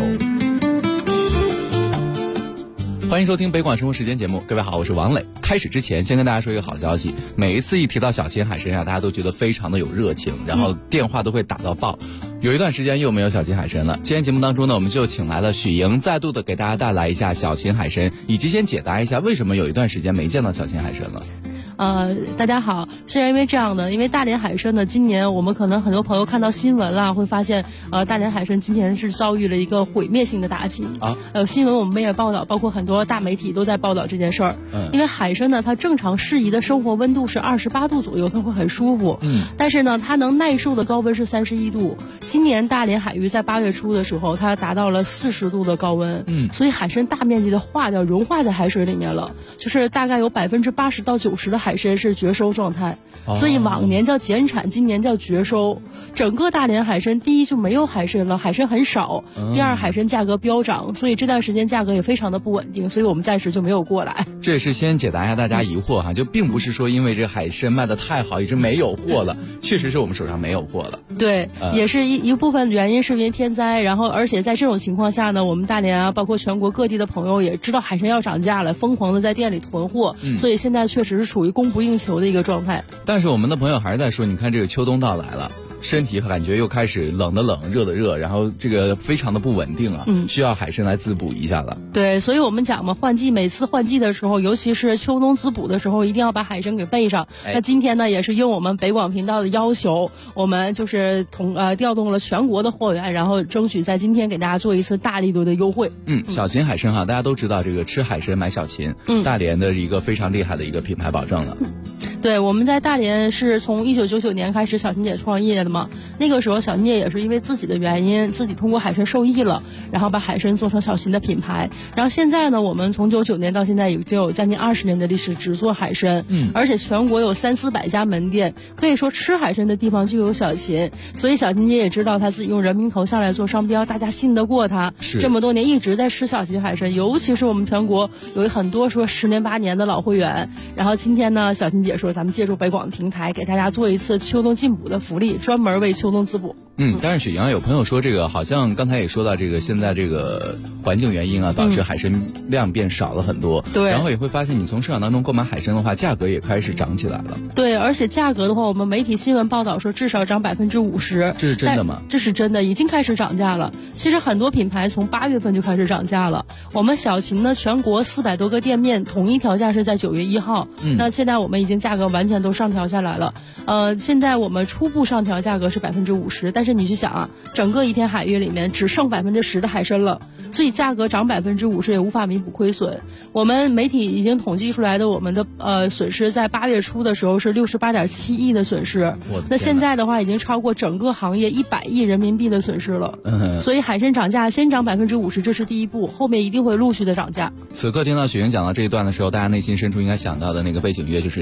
欢迎收听北广生活时间节目，各位好，我是王磊。开始之前先跟大家说一个好消息，每一次一提到小秦海参啊，大家都觉得非常的有热情，然后电话都会打到爆。有一段时间又没有小秦海参了，今天节目当中呢，我们就请来了许莹，再度的给大家带来一下小秦海参，以及先解答一下为什么有一段时间没见到小秦海参了。 大家好，是因为这样的，因为大连海参呢，今年我们可能很多朋友看到新闻啦，会发现大连海参今年是遭遇了一个毁灭性的打击啊。新闻我们也报道，包括很多大媒体都在报道这件事儿。因为海参呢，它正常适宜的生活温度是28度左右，它会很舒服。但是呢，它能耐受的高温是31度。今年大连海域在8月初的时候，它达到了40度的高温。所以海参大面积的融化在海水里面了，就是大概有80%到90%的海参是绝收状态，所以往年叫减产，今年叫绝收。整个大连海参，第一就没有海参了，海参很少；第二，海参价格飙涨，所以这段时间价格也非常的不稳定，所以我们暂时就没有过来。 这也是先解答一下大家疑惑哈，就并不是说因为这海参卖的太好，一直没有货了，确实是我们手上没有货了。 对，也是一部分原因是因为天灾，然后而且在这种情况下呢，我们大连啊，包括全国各地的朋友也知道海参要涨价了，疯狂的在店里囤货，所以现在确实是处于供不应求的一个状态。 但是我们的朋友还是在说，你看这个秋冬到来了，身体感觉又开始冷的冷，热的热，然后这个非常的不稳定啊，需要海参来滋补一下了。 对，所以我们讲嘛，每次换季的时候，尤其是秋冬滋补的时候，一定要把海参给备上。那今天呢，也是应我们北广频道的要求，我们就是调动了全国的货源，然后争取在今天给大家做一次大力度的优惠。 小秦海参哈，大家都知道这个吃海参买小秦，大连的一个非常厉害的一个品牌保证了。 对，我们在大连是从1999年开始小秦姐创业的嘛，那个时候小秦姐也是因为自己的原因，自己通过海参受益了，然后把海参做成小秦的品牌。然后现在呢，我们从99年到现在已经有将近20年的历史，只做海参，而且全国有300-400家门店，可以说吃海参的地方就有小秦。所以小秦姐也知道她自己用人名头像来做商标，大家信得过她。这么多年一直在吃小秦海参，尤其是我们全国有很多说10年8年的老会员。然后今天呢，小秦姐说咱们借助北广的平台，给大家做一次秋冬进补的福利，专门为秋冬滋补。 但是雪莹有朋友说，这个好像刚才也说到，这个现在这个环境原因啊，导致海参量变少了很多。对，然后也会发现你从市场当中购买海参的话，价格也开始涨起来了。 对，而且价格的话，我们媒体新闻报道说至少涨50%。 这是真的吗？ 这是真的，已经开始涨价了。其实很多品牌从8月份就开始涨价了。我们小秦呢，全国400多个店面统一调价是在9月1号。那现在我们已经价格完全都上调下来了。现在我们初步上调价格是50%，但是你去想啊，整个一天海域里面只剩10%的海参了，所以价格涨50%也无法弥补亏损。我们媒体已经统计出来的我们的损失，在8月初的时候是68.7亿的损失，那现在的话已经超过整个行业100亿人民币的损失了。所以海参涨价先涨50%，这是第一步，后面一定会陆续的涨价。 此刻听到雪莹讲到这一段的时候，大家内心深处应该想到的那个背景乐就是凉凉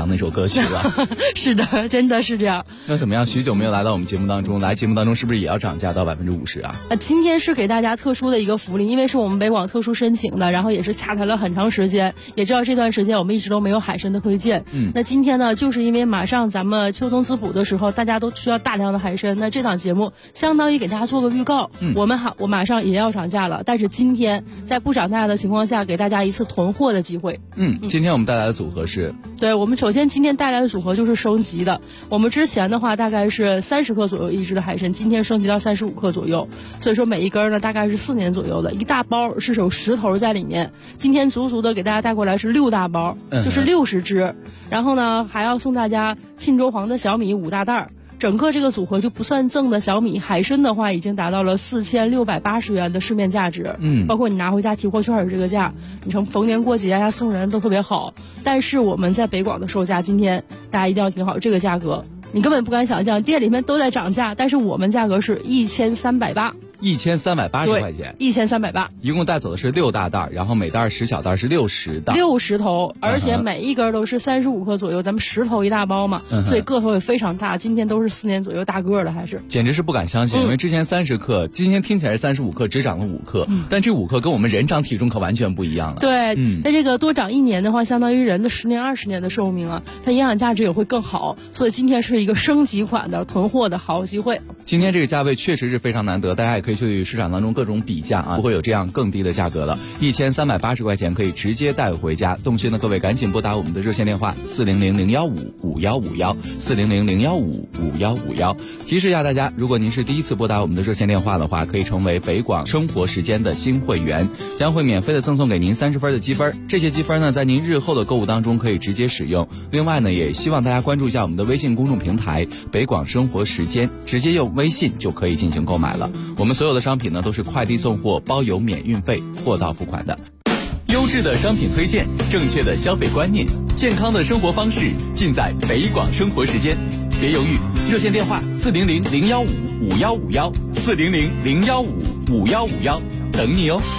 那首歌曲了。 是的，真的是这样。 那怎么样？许久没有来到我们节目当中，来节目当中是不是也要涨价到50%啊？ 今天是给大家特殊的一个福利，因为是我们北广特殊申请的，然后也是洽谈了很长时间，也知道这段时间我们一直都没有海参的推荐。那今天呢，就是因为马上咱们秋冬滋补的时候，大家都需要大量的海参，那这档节目相当于给大家做个预告。我马上也要涨价了，但是今天在不涨价的情况下，给大家一次囤货的机会。 今天我们带来的组合是， 对，我们首先今天带来的组合就是升级的。我们之前的话大概是30克左右一只的海参，今天升级到35克左右，所以说每一根呢大概是4年左右的，一大包是有10头在里面。今天足足的给大家带过来是6大包，就是60只。然后呢还要送大家沁州黄的小米5大袋。整个这个组合就不算赠的小米海参的话，已经达到了4680元的市面价值。包括你拿回家提货券的这个价，你从逢年过节呀送人都特别好。但是我们在北广的售价，今天大家一定要听好这个价格，你根本不敢想象，店里面都在涨价，但是我们价格是1380。 1380块钱 ，1380， 一共带走的是6大袋，然后每袋10小袋是60袋 ，60头，而且每一根都是35克左右，咱们10头一大包嘛，所以个头也非常大。今天都是4年左右大个的，还是简直是不敢相信，因为之前30克，今天听起来是35克，只涨了5克，但这5克跟我们人长体重可完全不一样了。 对，那这个多长1年的话，相当于人的10年、20年的寿命啊，它营养价值也会更好。所以今天是一个升级款的囤货的好机会。 今天这个价位确实是非常难得，大家也可以去市场当中各种比价啊，不会有这样更低的价格了。1380块钱可以直接带回家。动心的各位赶紧拨打我们的热线电话400-015-5151，400-015-5151。提示一下大家，如果您是第一次拨打我们的热线电话的话，可以成为北广生活时间的新会员，将会免费的赠送给您30分的积分。这些积分呢，在您日后的购物当中可以直接使用。另外呢，也希望大家关注一下我们的微信公众平台北广生活时间，直接用微信就可以进行购买了。我们所有的商品呢都是快递送货，包邮免运费，货到付款的。 优质的商品推荐，正确的消费观念，健康的生活方式，尽在北广生活时间。别犹豫，热线电话400-015-5151，400-015-5151，等你哦。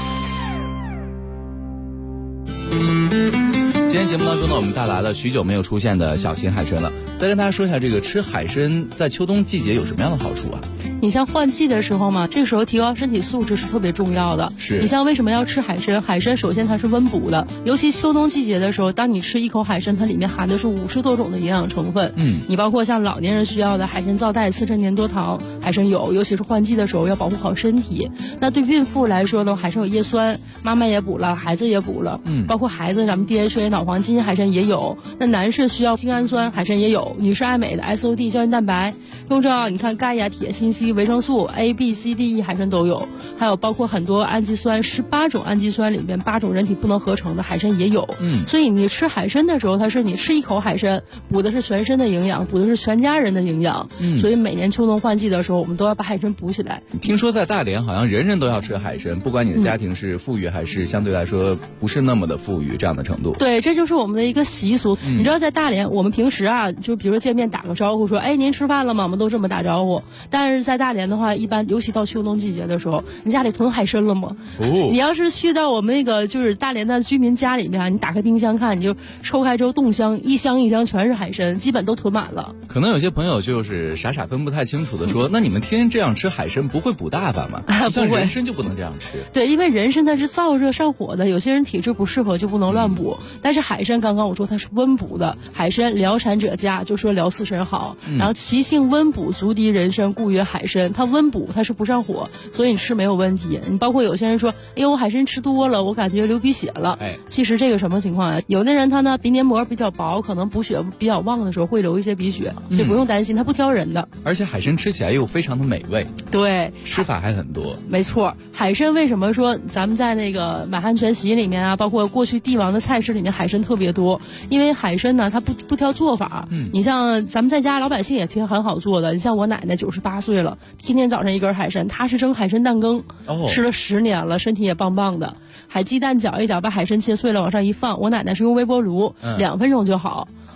今天节目当中呢，我们带来了许久没有出现的小型海参了。再跟大家说一下，这个吃海参在秋冬季节有什么样的好处啊？ 你像换季的时候嘛，这个时候提高身体素质是特别重要的。 是。 你像为什么要吃海参？海参首先它是温补的，尤其秋冬季节的时候，当你吃一口海参，它里面含的是50多种的营养成分。你包括像老年人需要的海参皂苷、刺身粘多糖，海参有，尤其是换季的时候要保护好身体。那对孕妇来说呢，海参有叶酸，妈妈也补了，孩子也补了。包括孩子咱们 DHA 脑黄金海参也有。那男士需要精氨酸，海参也有。女士爱美的 SOD 胶原蛋白，更重要，你看钙呀、铁、锌、硒、维生素 A、B、C、D、E 海参都有，还有包括很多氨基酸，18种氨基酸里面8种人体不能合成的海参也有。所以你吃海参的时候，它是你吃一口海参，补的是全身的营养，补的是全家人的营养。所以每年秋冬换季的时候，我们都要把海参补起来。 听说在大连好像人人都要吃海参，不管你的家庭是富裕还是相对来说不是那么的富裕这样的程度。 对，这就是我们的一个习俗。你知道在大连，我们平时啊，就比如说见面打个招呼说，哎，您吃饭了吗？我们都这么打招呼。但是在大连的话，一般尤其到秋冬季节的时候，你家里囤海参了吗？你要是去到我们那个就是大连的居民家里面，你打开冰箱看，你就抽开之后冻箱，一箱一箱全是海参，基本都囤满了。 可能有些朋友就是傻傻分不太清楚的说，那你们天天这样吃海参，不会补大发吗？像人参就不能这样吃。 对，因为人参它是燥热上火的，有些人体质不适合就不能乱补。但是海参刚刚我说它是温补的，海参疗产者佳，就说疗四神好。然后其性温补，足敌人参，故曰海参。它温补，它是不上火，所以你吃没有问题。你包括有些人说，哎呦，我海参吃多了，我感觉流鼻血了。其实这个什么情况啊？有的人他呢鼻黏膜比较薄，可能补血比较旺的时候会流一些鼻血，就不用担心，它不挑人的。 而且海参吃起来又非常的美味。 对， 吃法还很多。 没错，海参为什么说咱们在那个满汉全席里面啊，包括过去帝王的菜式里面海参特别多？因为海参呢，它不挑做法。你像咱们在家老百姓也挺很好做的。你像我奶奶98岁了，天天早上一根海参，她是蒸海参蛋羹，吃了10年了，身体也棒棒的。海鸡蛋搅一搅，把海参切碎了往上一放，我奶奶是用微波炉，2分钟就好。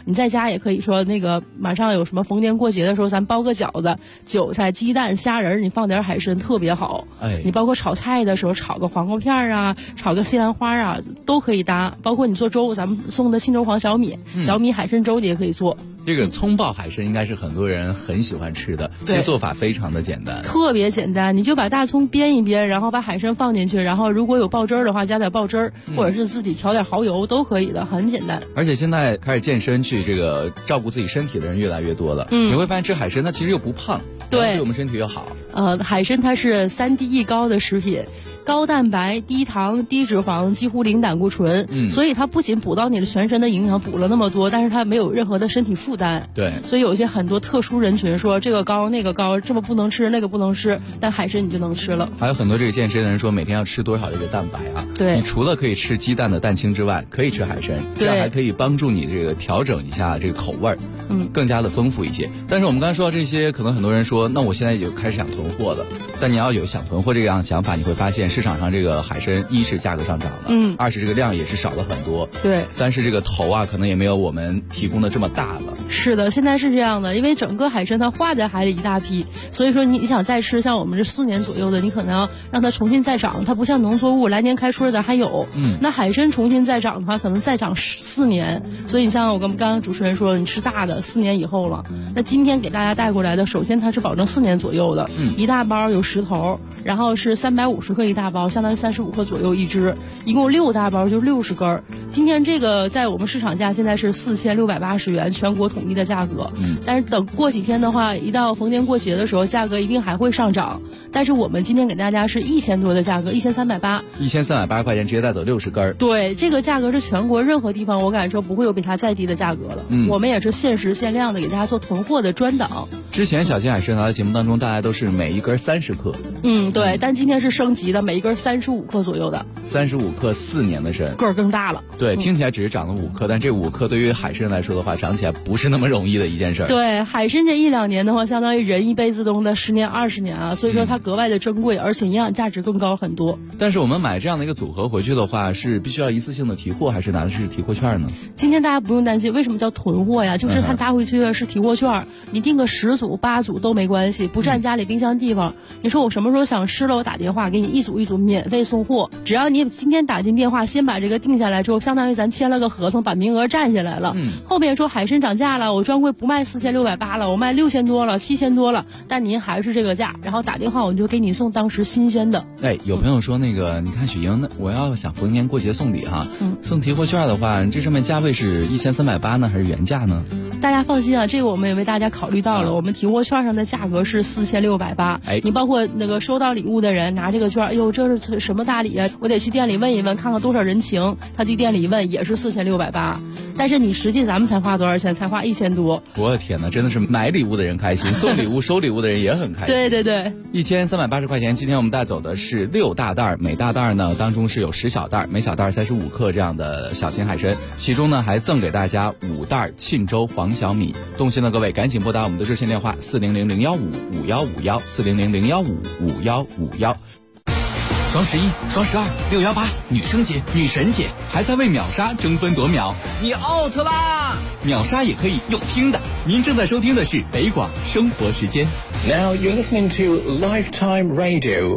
你在家也可以说那个马上有什么逢年过节的时候，咱包个饺子，韭菜、鸡蛋、虾仁，你放点海参特别好。你包括炒菜的时候炒个黄瓜片啊，炒个西兰花啊，都可以搭。包括你做粥，咱们送的青州黄小米、小米海参粥你也可以做。 这个葱爆海参应该是很多人很喜欢吃的，其实做法非常的简单， 特别简单。你就把大葱煸一煸，然后把海参放进去，然后如果有爆汁儿的话，加点爆汁儿，或者是自己调点蚝油都可以的，很简单。 而且现在开始健身去这个照顾自己身体的人越来越多了，你会发现吃海参它其实又不胖，对我们身体又好。 海参它是3低1高的食品。高蛋白、低糖、低脂肪，几乎零胆固醇，所以它不仅补到你的全身的营养，补了那么多，但是它没有任何的身体负担。 对， 所以有一些很多特殊人群说这个高那个高，这么不能吃那个不能吃，但海参你就能吃了。 还有很多这个健身的人说每天要吃多少这个蛋白啊？ 对， 你除了可以吃鸡蛋的蛋清之外，可以吃海参，这样还可以帮助你这个调整一下这个口味儿，更加的丰富一些。但是我们刚才说到这些，可能很多人说，那我现在就开始想囤货了。但你要有想囤货这样的想法，你会发现市场上这个海参一是价格上涨了，二是这个量也是少了很多， 对， 三是这个头啊可能也没有我们提供的这么大了。 是的，现在是这样的，因为整个海参它化在海里一大批，所以说你想再吃，像我们这4年左右的，你可能要让它重新再长，它不像农作物来年开春咱还有，那海参重新再长的话，可能再长4年，所以你像我跟刚刚主持人说，你吃大的4年以后了，那今天给大家带过来的，首先它是保证4年左右的，一大包有10头，然后是350克一大包，相当于35克左右一只，一共6大包就60根。今天这个在我们市场价现在是4680元，全国统一的价格。但是等过几天的话，一到逢年过节的时候，价格一定还会上涨。但是我们今天给大家是1000多的价格，1380，1380 块钱直接带走60根。 对，这个价格是全国任何地方我敢说不会有比它再低的价格了。我们也是限时限量的给大家做囤货的专档。 之前小金海参来的节目当中，大家都是每一根30克。 对，但今天是升级的，每一根35克左右的。 35克4年的参， 个儿更大了。 对，听起来只是长了5克，但这5克对于海参来说的话，长起来不是那么容易的一件事。 对，海参这1-2年的话，相当于人一辈子中的10年20年啊，所以说它格外的珍贵，而且营养价值更高很多。 但是我们买这样的一个组合回去的话，是必须要一次性的提货，还是拿的是提货券呢？ 今天大家不用担心，为什么叫囤货呀？就是它拿回去的是提货券，你订个10组8组都没关系，不占家里冰箱地方。你说我什么时候想吃了，我打电话给你一组一组免费送货，只要你今天打进电话，先把这个定下来之后，相当于咱签了个合同，把名额占下来了。后面说海参涨价了，我专柜不卖4680了，我卖6000多了，7000多了，但您还是这个价，然后打电话我们就给你送当时新鲜的。 有朋友说那个，你看许莹，我要想逢年过节送礼哈，送提货券的话，这上面价位是1380呢，还是原价呢？ 大家放心啊，这个我们也为大家考虑到了，我们提货券上的价格是4680。你包括那个收到礼物的人拿这个券，哎呦，这是什么大礼啊？我得去店里问一问，看看多少人情。他去店里问也是4680，但是你实际咱们才花多少钱？才花1000多。 我的天哪，真的是买礼物的人开心，送礼物收礼物的人也很开心。 对对对 ，1380块钱。今天我们带走的是6大袋，每大袋呢当中是有10小袋，每小袋35克这样的小型海参，其中呢还赠给大家5袋沁州黄小米。动心的各位赶紧拨打我们的热线电话400-015-5151，400-015-5151。双11、双12、618，女生节、女神节，还在为秒杀争分夺秒，你 out 啦！秒杀也可以用听的。您正在收听的是北广生活时间。 Now you're listening to Lifetime Radio。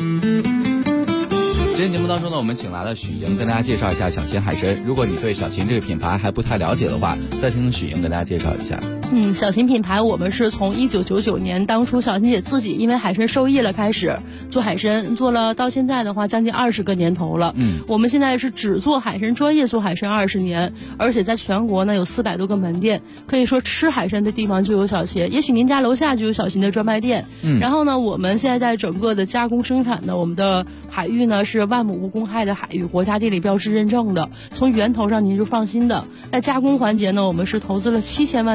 今天节目当中呢，我们请来了许莹跟大家介绍一下小秦海参。如果你对小秦这个品牌还不太了解的话，再听听许莹跟大家介绍一下。 小秦品牌我们是从1999年，当初小秦姐自己因为海参受益了开始做海参，做了到现在的话将近20个年头了。我们现在是只做海参，专业做海参20年，而且在全国呢有400多个门店，可以说吃海参的地方就有小秦，也许您家楼下就有小秦的专卖店。然后呢，我们现在在整个的加工生产的，我们的海域呢是万亩无公害的海域，国家地理标志认证的，从源头上您就放心的。在加工环节呢，我们是投资了7000万斤新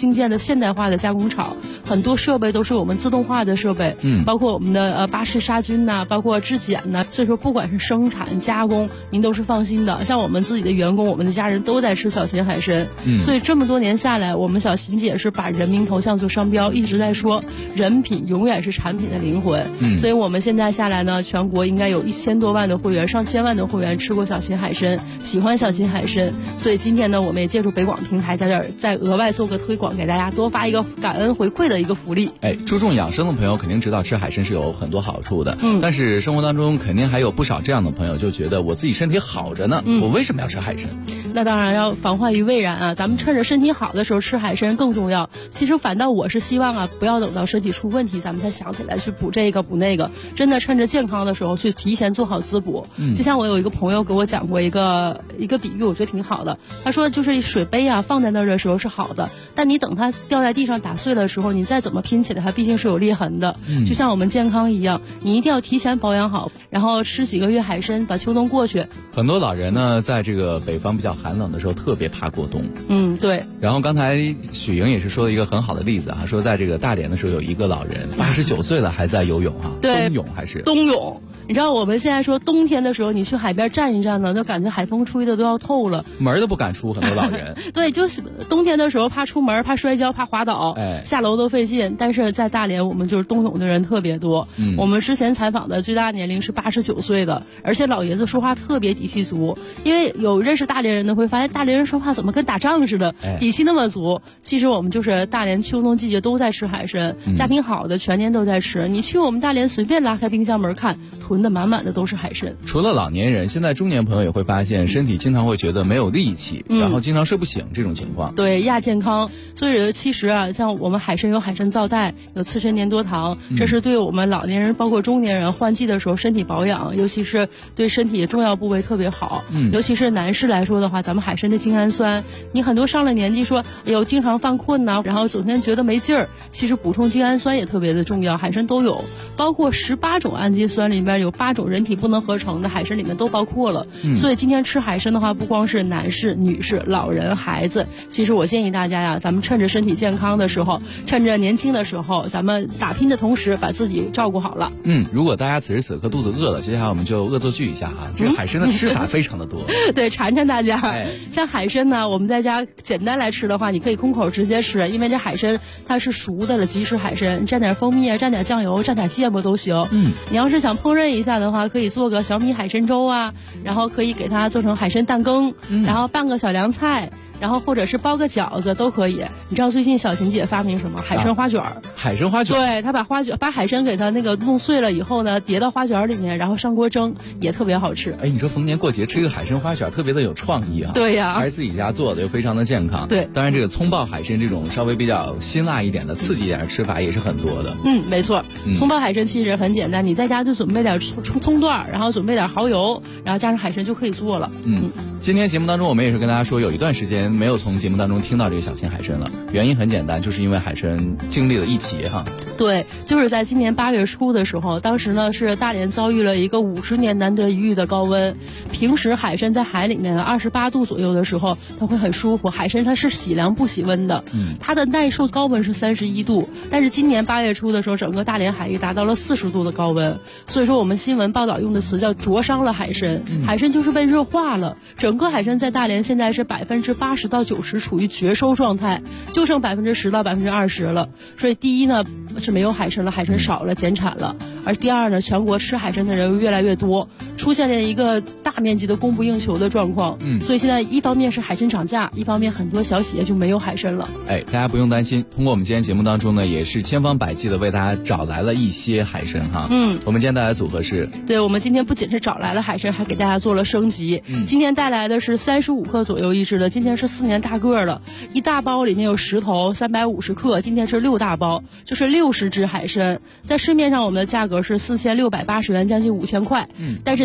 新建的现代化的加工厂，很多设备都是我们自动化的设备，包括我们的巴氏杀菌呐，包括质检呐，所以说不管是生产加工，您都是放心的。像我们自己的员工，我们的家人都在吃小秦海参，所以这么多年下来，我们小秦姐是把人民头像做商标，一直在说人品永远是产品的灵魂。所以我们现在下来呢，全国应该有1000多万的会员，上千万的会员吃过小秦海参，喜欢小秦海参。所以今天呢，我们也借助北广平台在这儿再额外做个推广，给大家多发一个感恩回馈的一个福利。 注重养生的朋友肯定知道吃海参是有很多好处的，但是生活当中肯定还有不少这样的朋友就觉得我自己身体好着呢，我为什么要吃海参？ 那当然要防患于未然啊！咱们趁着身体好的时候吃海参更重要。其实反倒我是希望啊，不要等到身体出问题，咱们才想起来去补这个补那个。真的趁着健康的时候去提前做好滋补。就像我有一个朋友给我讲过一个比喻，我觉得挺好的。他说就是水杯啊放在那儿的时候是好的，但你等它掉在地上打碎了的时候，你再怎么拼起来，它毕竟是有裂痕的。就像我们健康一样，你一定要提前保养好，然后吃几个月海参，把秋冬过去。 很多老人呢，在这个北方比较寒冷的时候，特别怕过冬。 对。 然后刚才许莹也是说了一个很好的例子啊，说在这个大连的时候，有一个老人89岁了还在游泳哈， 对， 冬泳还是冬泳。你知道我们现在说冬天的时候，你去海边站一站呢，就感觉海风吹的都要透了， 门都不敢出，很多老人。 对，就是冬天的时候怕出门，怕摔跤，怕滑倒，下楼都费劲。但是在大连，我们就是冬泳的人特别多。我们之前采访的最大年龄是89岁的，而且老爷子说话特别底气足。因为有认识大连人的会发现，大连人说话怎么跟打仗似的，底气那么足。其实我们就是大连秋冬季节都在吃海参，家庭好的全年都在吃。你去我们大连随便拉开冰箱门看，囤的满满的都是海参。 除了老年人，现在中年朋友也会发现身体经常会觉得没有力气，然后经常睡不醒这种情况。 对，亚健康。所以其实啊，像我们海参有海参皂苷，有刺参粘多糖，这是对我们老年人包括中年人换季的时候身体保养，尤其是对身体重要部位特别好。尤其是男士来说的话，咱们海参的精氨酸，你很多上了年纪说有经常犯困呐，然后整天觉得没劲儿，其实补充精氨酸也特别的重要，海参都有，包括18种氨基酸里面有8种人体不能合成的，海参里面都包括了。所以今天吃海参的话，不光是男士、女士、老人、孩子，其实我建议大家呀，咱们趁着身体健康的时候，趁着年轻的时候，咱们打拼的同时把自己照顾好了。 如果大家此时此刻肚子饿了，接下来我们就恶作剧一下哈，这个海参的吃法非常的多。 对，馋馋大家。像海参呢，我们在家简单来吃的话，你可以空口直接吃，因为这海参它是熟的了，即食海参，蘸点蜂蜜啊，蘸点酱油，蘸点芥末都行。你要是想烹饪一下的话，可以做个小米海参粥啊，然后可以给它做成海参蛋羹，然后拌个小凉菜，然后或者是包个饺子都可以。你知道最近小琴姐发明什么？海参花卷。 海参花卷。 对，她把海参给它那个弄碎了以后呢，叠到花卷里面，然后上锅蒸，也特别好吃。 你说逢年过节吃一个海参花卷，特别的有创意啊。 对呀， 还是自己家做的，又非常的健康。 对， 当然这个葱爆海参这种稍微比较辛辣一点的、刺激一点的吃法也是很多的。 没错。葱爆海参其实很简单，你在家就准备点葱段，然后准备点蚝油，然后加上海参就可以做了。 今天节目当中我们也是跟大家说，有一段时间没有从节目当中听到这个小秦海参了，原因很简单，就是因为海参经历了一劫哈。 对，就是在今年8月初的时候，当时呢是大连遭遇了一个50年难得一遇的高温。平时海参在海里面28度左右的时候，它会很舒服。海参它是喜凉不喜温的，它的耐受高温是31度，但是今年8月初的时候，整个大连海域达到了40度的高温。所以说我们新闻报道用的词叫灼伤了海参，海参就是被热化了。整个海参在大连现在是80%到90%处于绝收状态，就剩10%到20%了。所以第一呢是没有海参了，海参少了，减产了。而第二呢，全国吃海参的人越来越多，出现了一个大面积的供不应求的状况。所以现在一方面是海参涨价，一方面很多小企业就没有海参了。 大家不用担心，通过我们今天节目当中呢，也是千方百计的为大家找来了一些海参哈。我们今天带来的组合是， 对，我们今天不仅是找来了海参，还给大家做了升级。今天带来的是35克左右一只的，今天是4年大个的，一大包里面有10头，350克，今天是6大包，就是60只海参。在市面上我们的价格是4680元，将近5000块。但是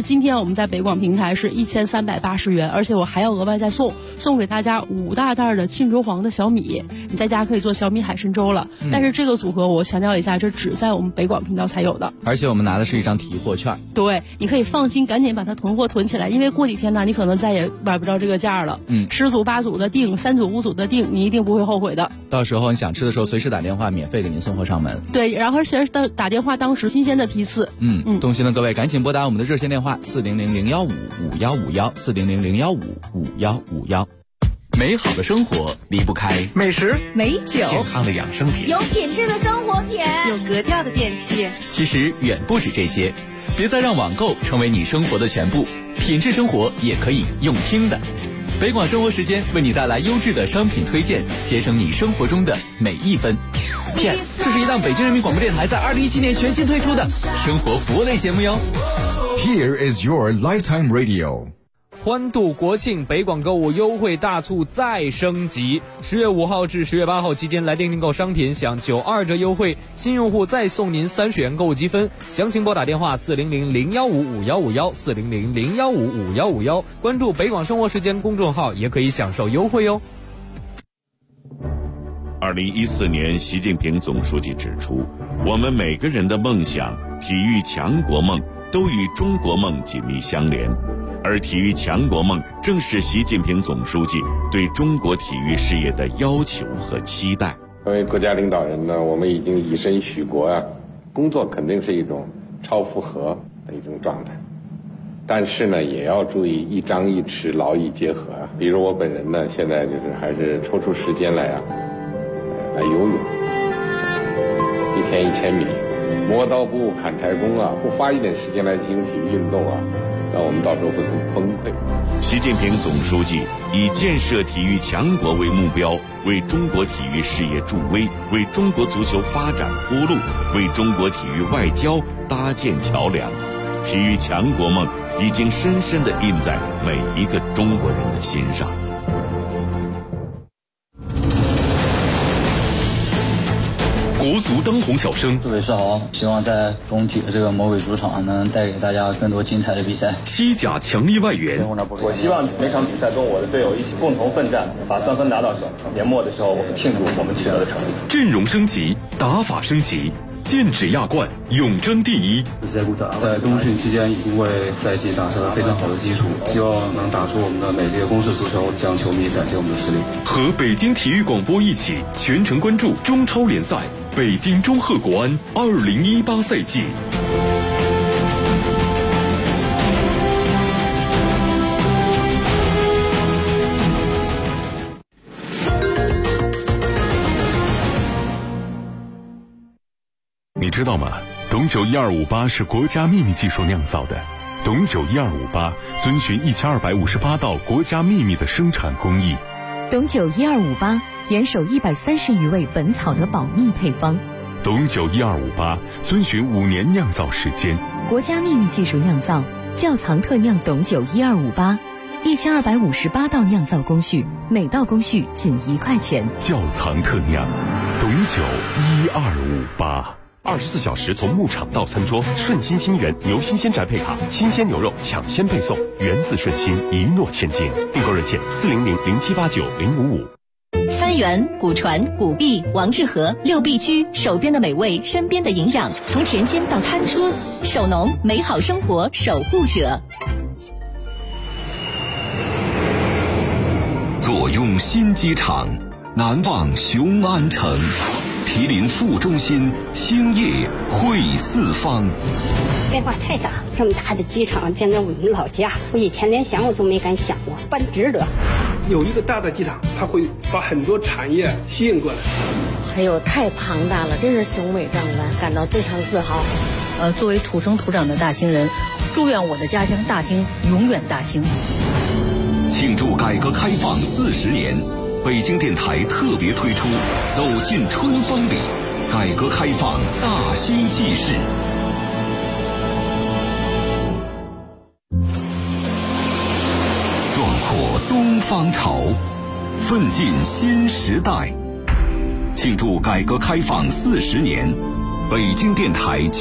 今天我们在北广平台是1380元，而且我还要额外再送给大家5大袋的沁州黄的小米，你在家可以做小米海参粥了。但是这个组合我强调一下，这只在我们北广频道才有的， 而且我们拿的是一张提货券。 对，你可以放心，赶紧把它囤货囤起来，因为过几天呢，你可能再也买不着这个价了。10组8组的订，3组5组的订，你一定不会后悔的。 到时候你想吃的时候，随时打电话，免费给您送货上门。 对，然后而且打电话当时新鲜的批次。 动心的各位赶紧拨打我们的热线电话400-015-5151，400-015-5151。 美好的生活离不开美食、 美酒、 健康的养生品， 有品质的生活品， 有格调的电器。 其实远不止这些，别再让网购成为你生活的全部，品质生活也可以用听的。北广生活时间为你带来优质的商品推荐，节省你生活中的每一分。Yes， 这是一档北京人民广播电台在2017年全新推出的生活服务类节目哟。 Here is your lifetime radio。 欢度国庆，北广购物优惠大促再升级。10月5号至10月8号期间来电订购商品享92折优惠，新用户再送您30元购物积分。详情拨打电话400-015-5151，400-015-5151，关注北广生活时间公众号也可以享受优惠哟。 2014年，习近平总书记指出，我们每个人的梦想、体育强国梦都与中国梦紧密相连。而体育强国梦正是习近平总书记对中国体育事业的要求和期待。 作为国家领导人呢，我们已经以身许国啊，工作肯定是一种超负荷的一种状态，但是呢，也要注意一张一弛，劳逸结合啊。比如我本人呢，现在还是抽出时间来游泳，1天1000米，磨刀不误砍柴工啊，不花一点时间来进行体育运动啊，那我们到时候会很崩溃。 习近平总书记以建设体育强国为目标，为中国体育事业助威，为中国足球发展铺路，为中国体育外交搭建桥梁。体育强国梦已经深深地印在每一个中国人的心上。 国足当红小生， 杜伟世豪，希望在中体的这个魔鬼主场能带给大家更多精彩的比赛。 西甲强力外援， 我希望每场比赛中我的队友一起共同奋战，把3分拿到手。年末的时候，我们庆祝我们取得的成绩。 阵容升级，打法升级，剑指亚冠，永争第一。 在冬训期间已经为赛季打下了非常好的基础，希望能打出我们的美丽的攻势足球，向球迷展现我们的实力。 和北京体育广播一起全程关注中超联赛。北京中赫国安2018赛季。你知道吗？董酒1258是国家秘密技术酿造的。董酒1258遵循1258道国家秘密的生产工艺。 董酒1258严守130余味本草的保密配方。 董酒1258遵循5年酿造时间， 国家秘密技术酿造，窖藏特酿董酒1258，1258道酿造工序，每道工序仅1块钱。 窖藏特酿，董酒1258。24小时从牧场到餐桌，顺心新源牛新鲜宅配卡，新鲜牛肉抢先配送，源自顺心，一诺千金。订购热线400-0789-055。 三元、古传、古币、王致和6必居，手边的美味，身边的营养，从田间到餐桌，守农，美好生活守护者。 坐拥新机场，难忘雄安城。毗邻副中心，兴业汇四方。 变化太大，这么大的机场，简直我们老家，我以前连想我都没敢想过，办值得。 有一个大的机场，它会把很多产业吸引过来。 还有太庞大了，真是雄伟壮观，感到非常自豪。 作为土生土长的大兴人，祝愿我的家乡大兴永远大兴。 庆祝改革开放40年，北京电台特别推出《走进春风里》，改革开放大兴纪事。壮阔东方潮，奋进新时代。庆祝改革开放40年，北京电台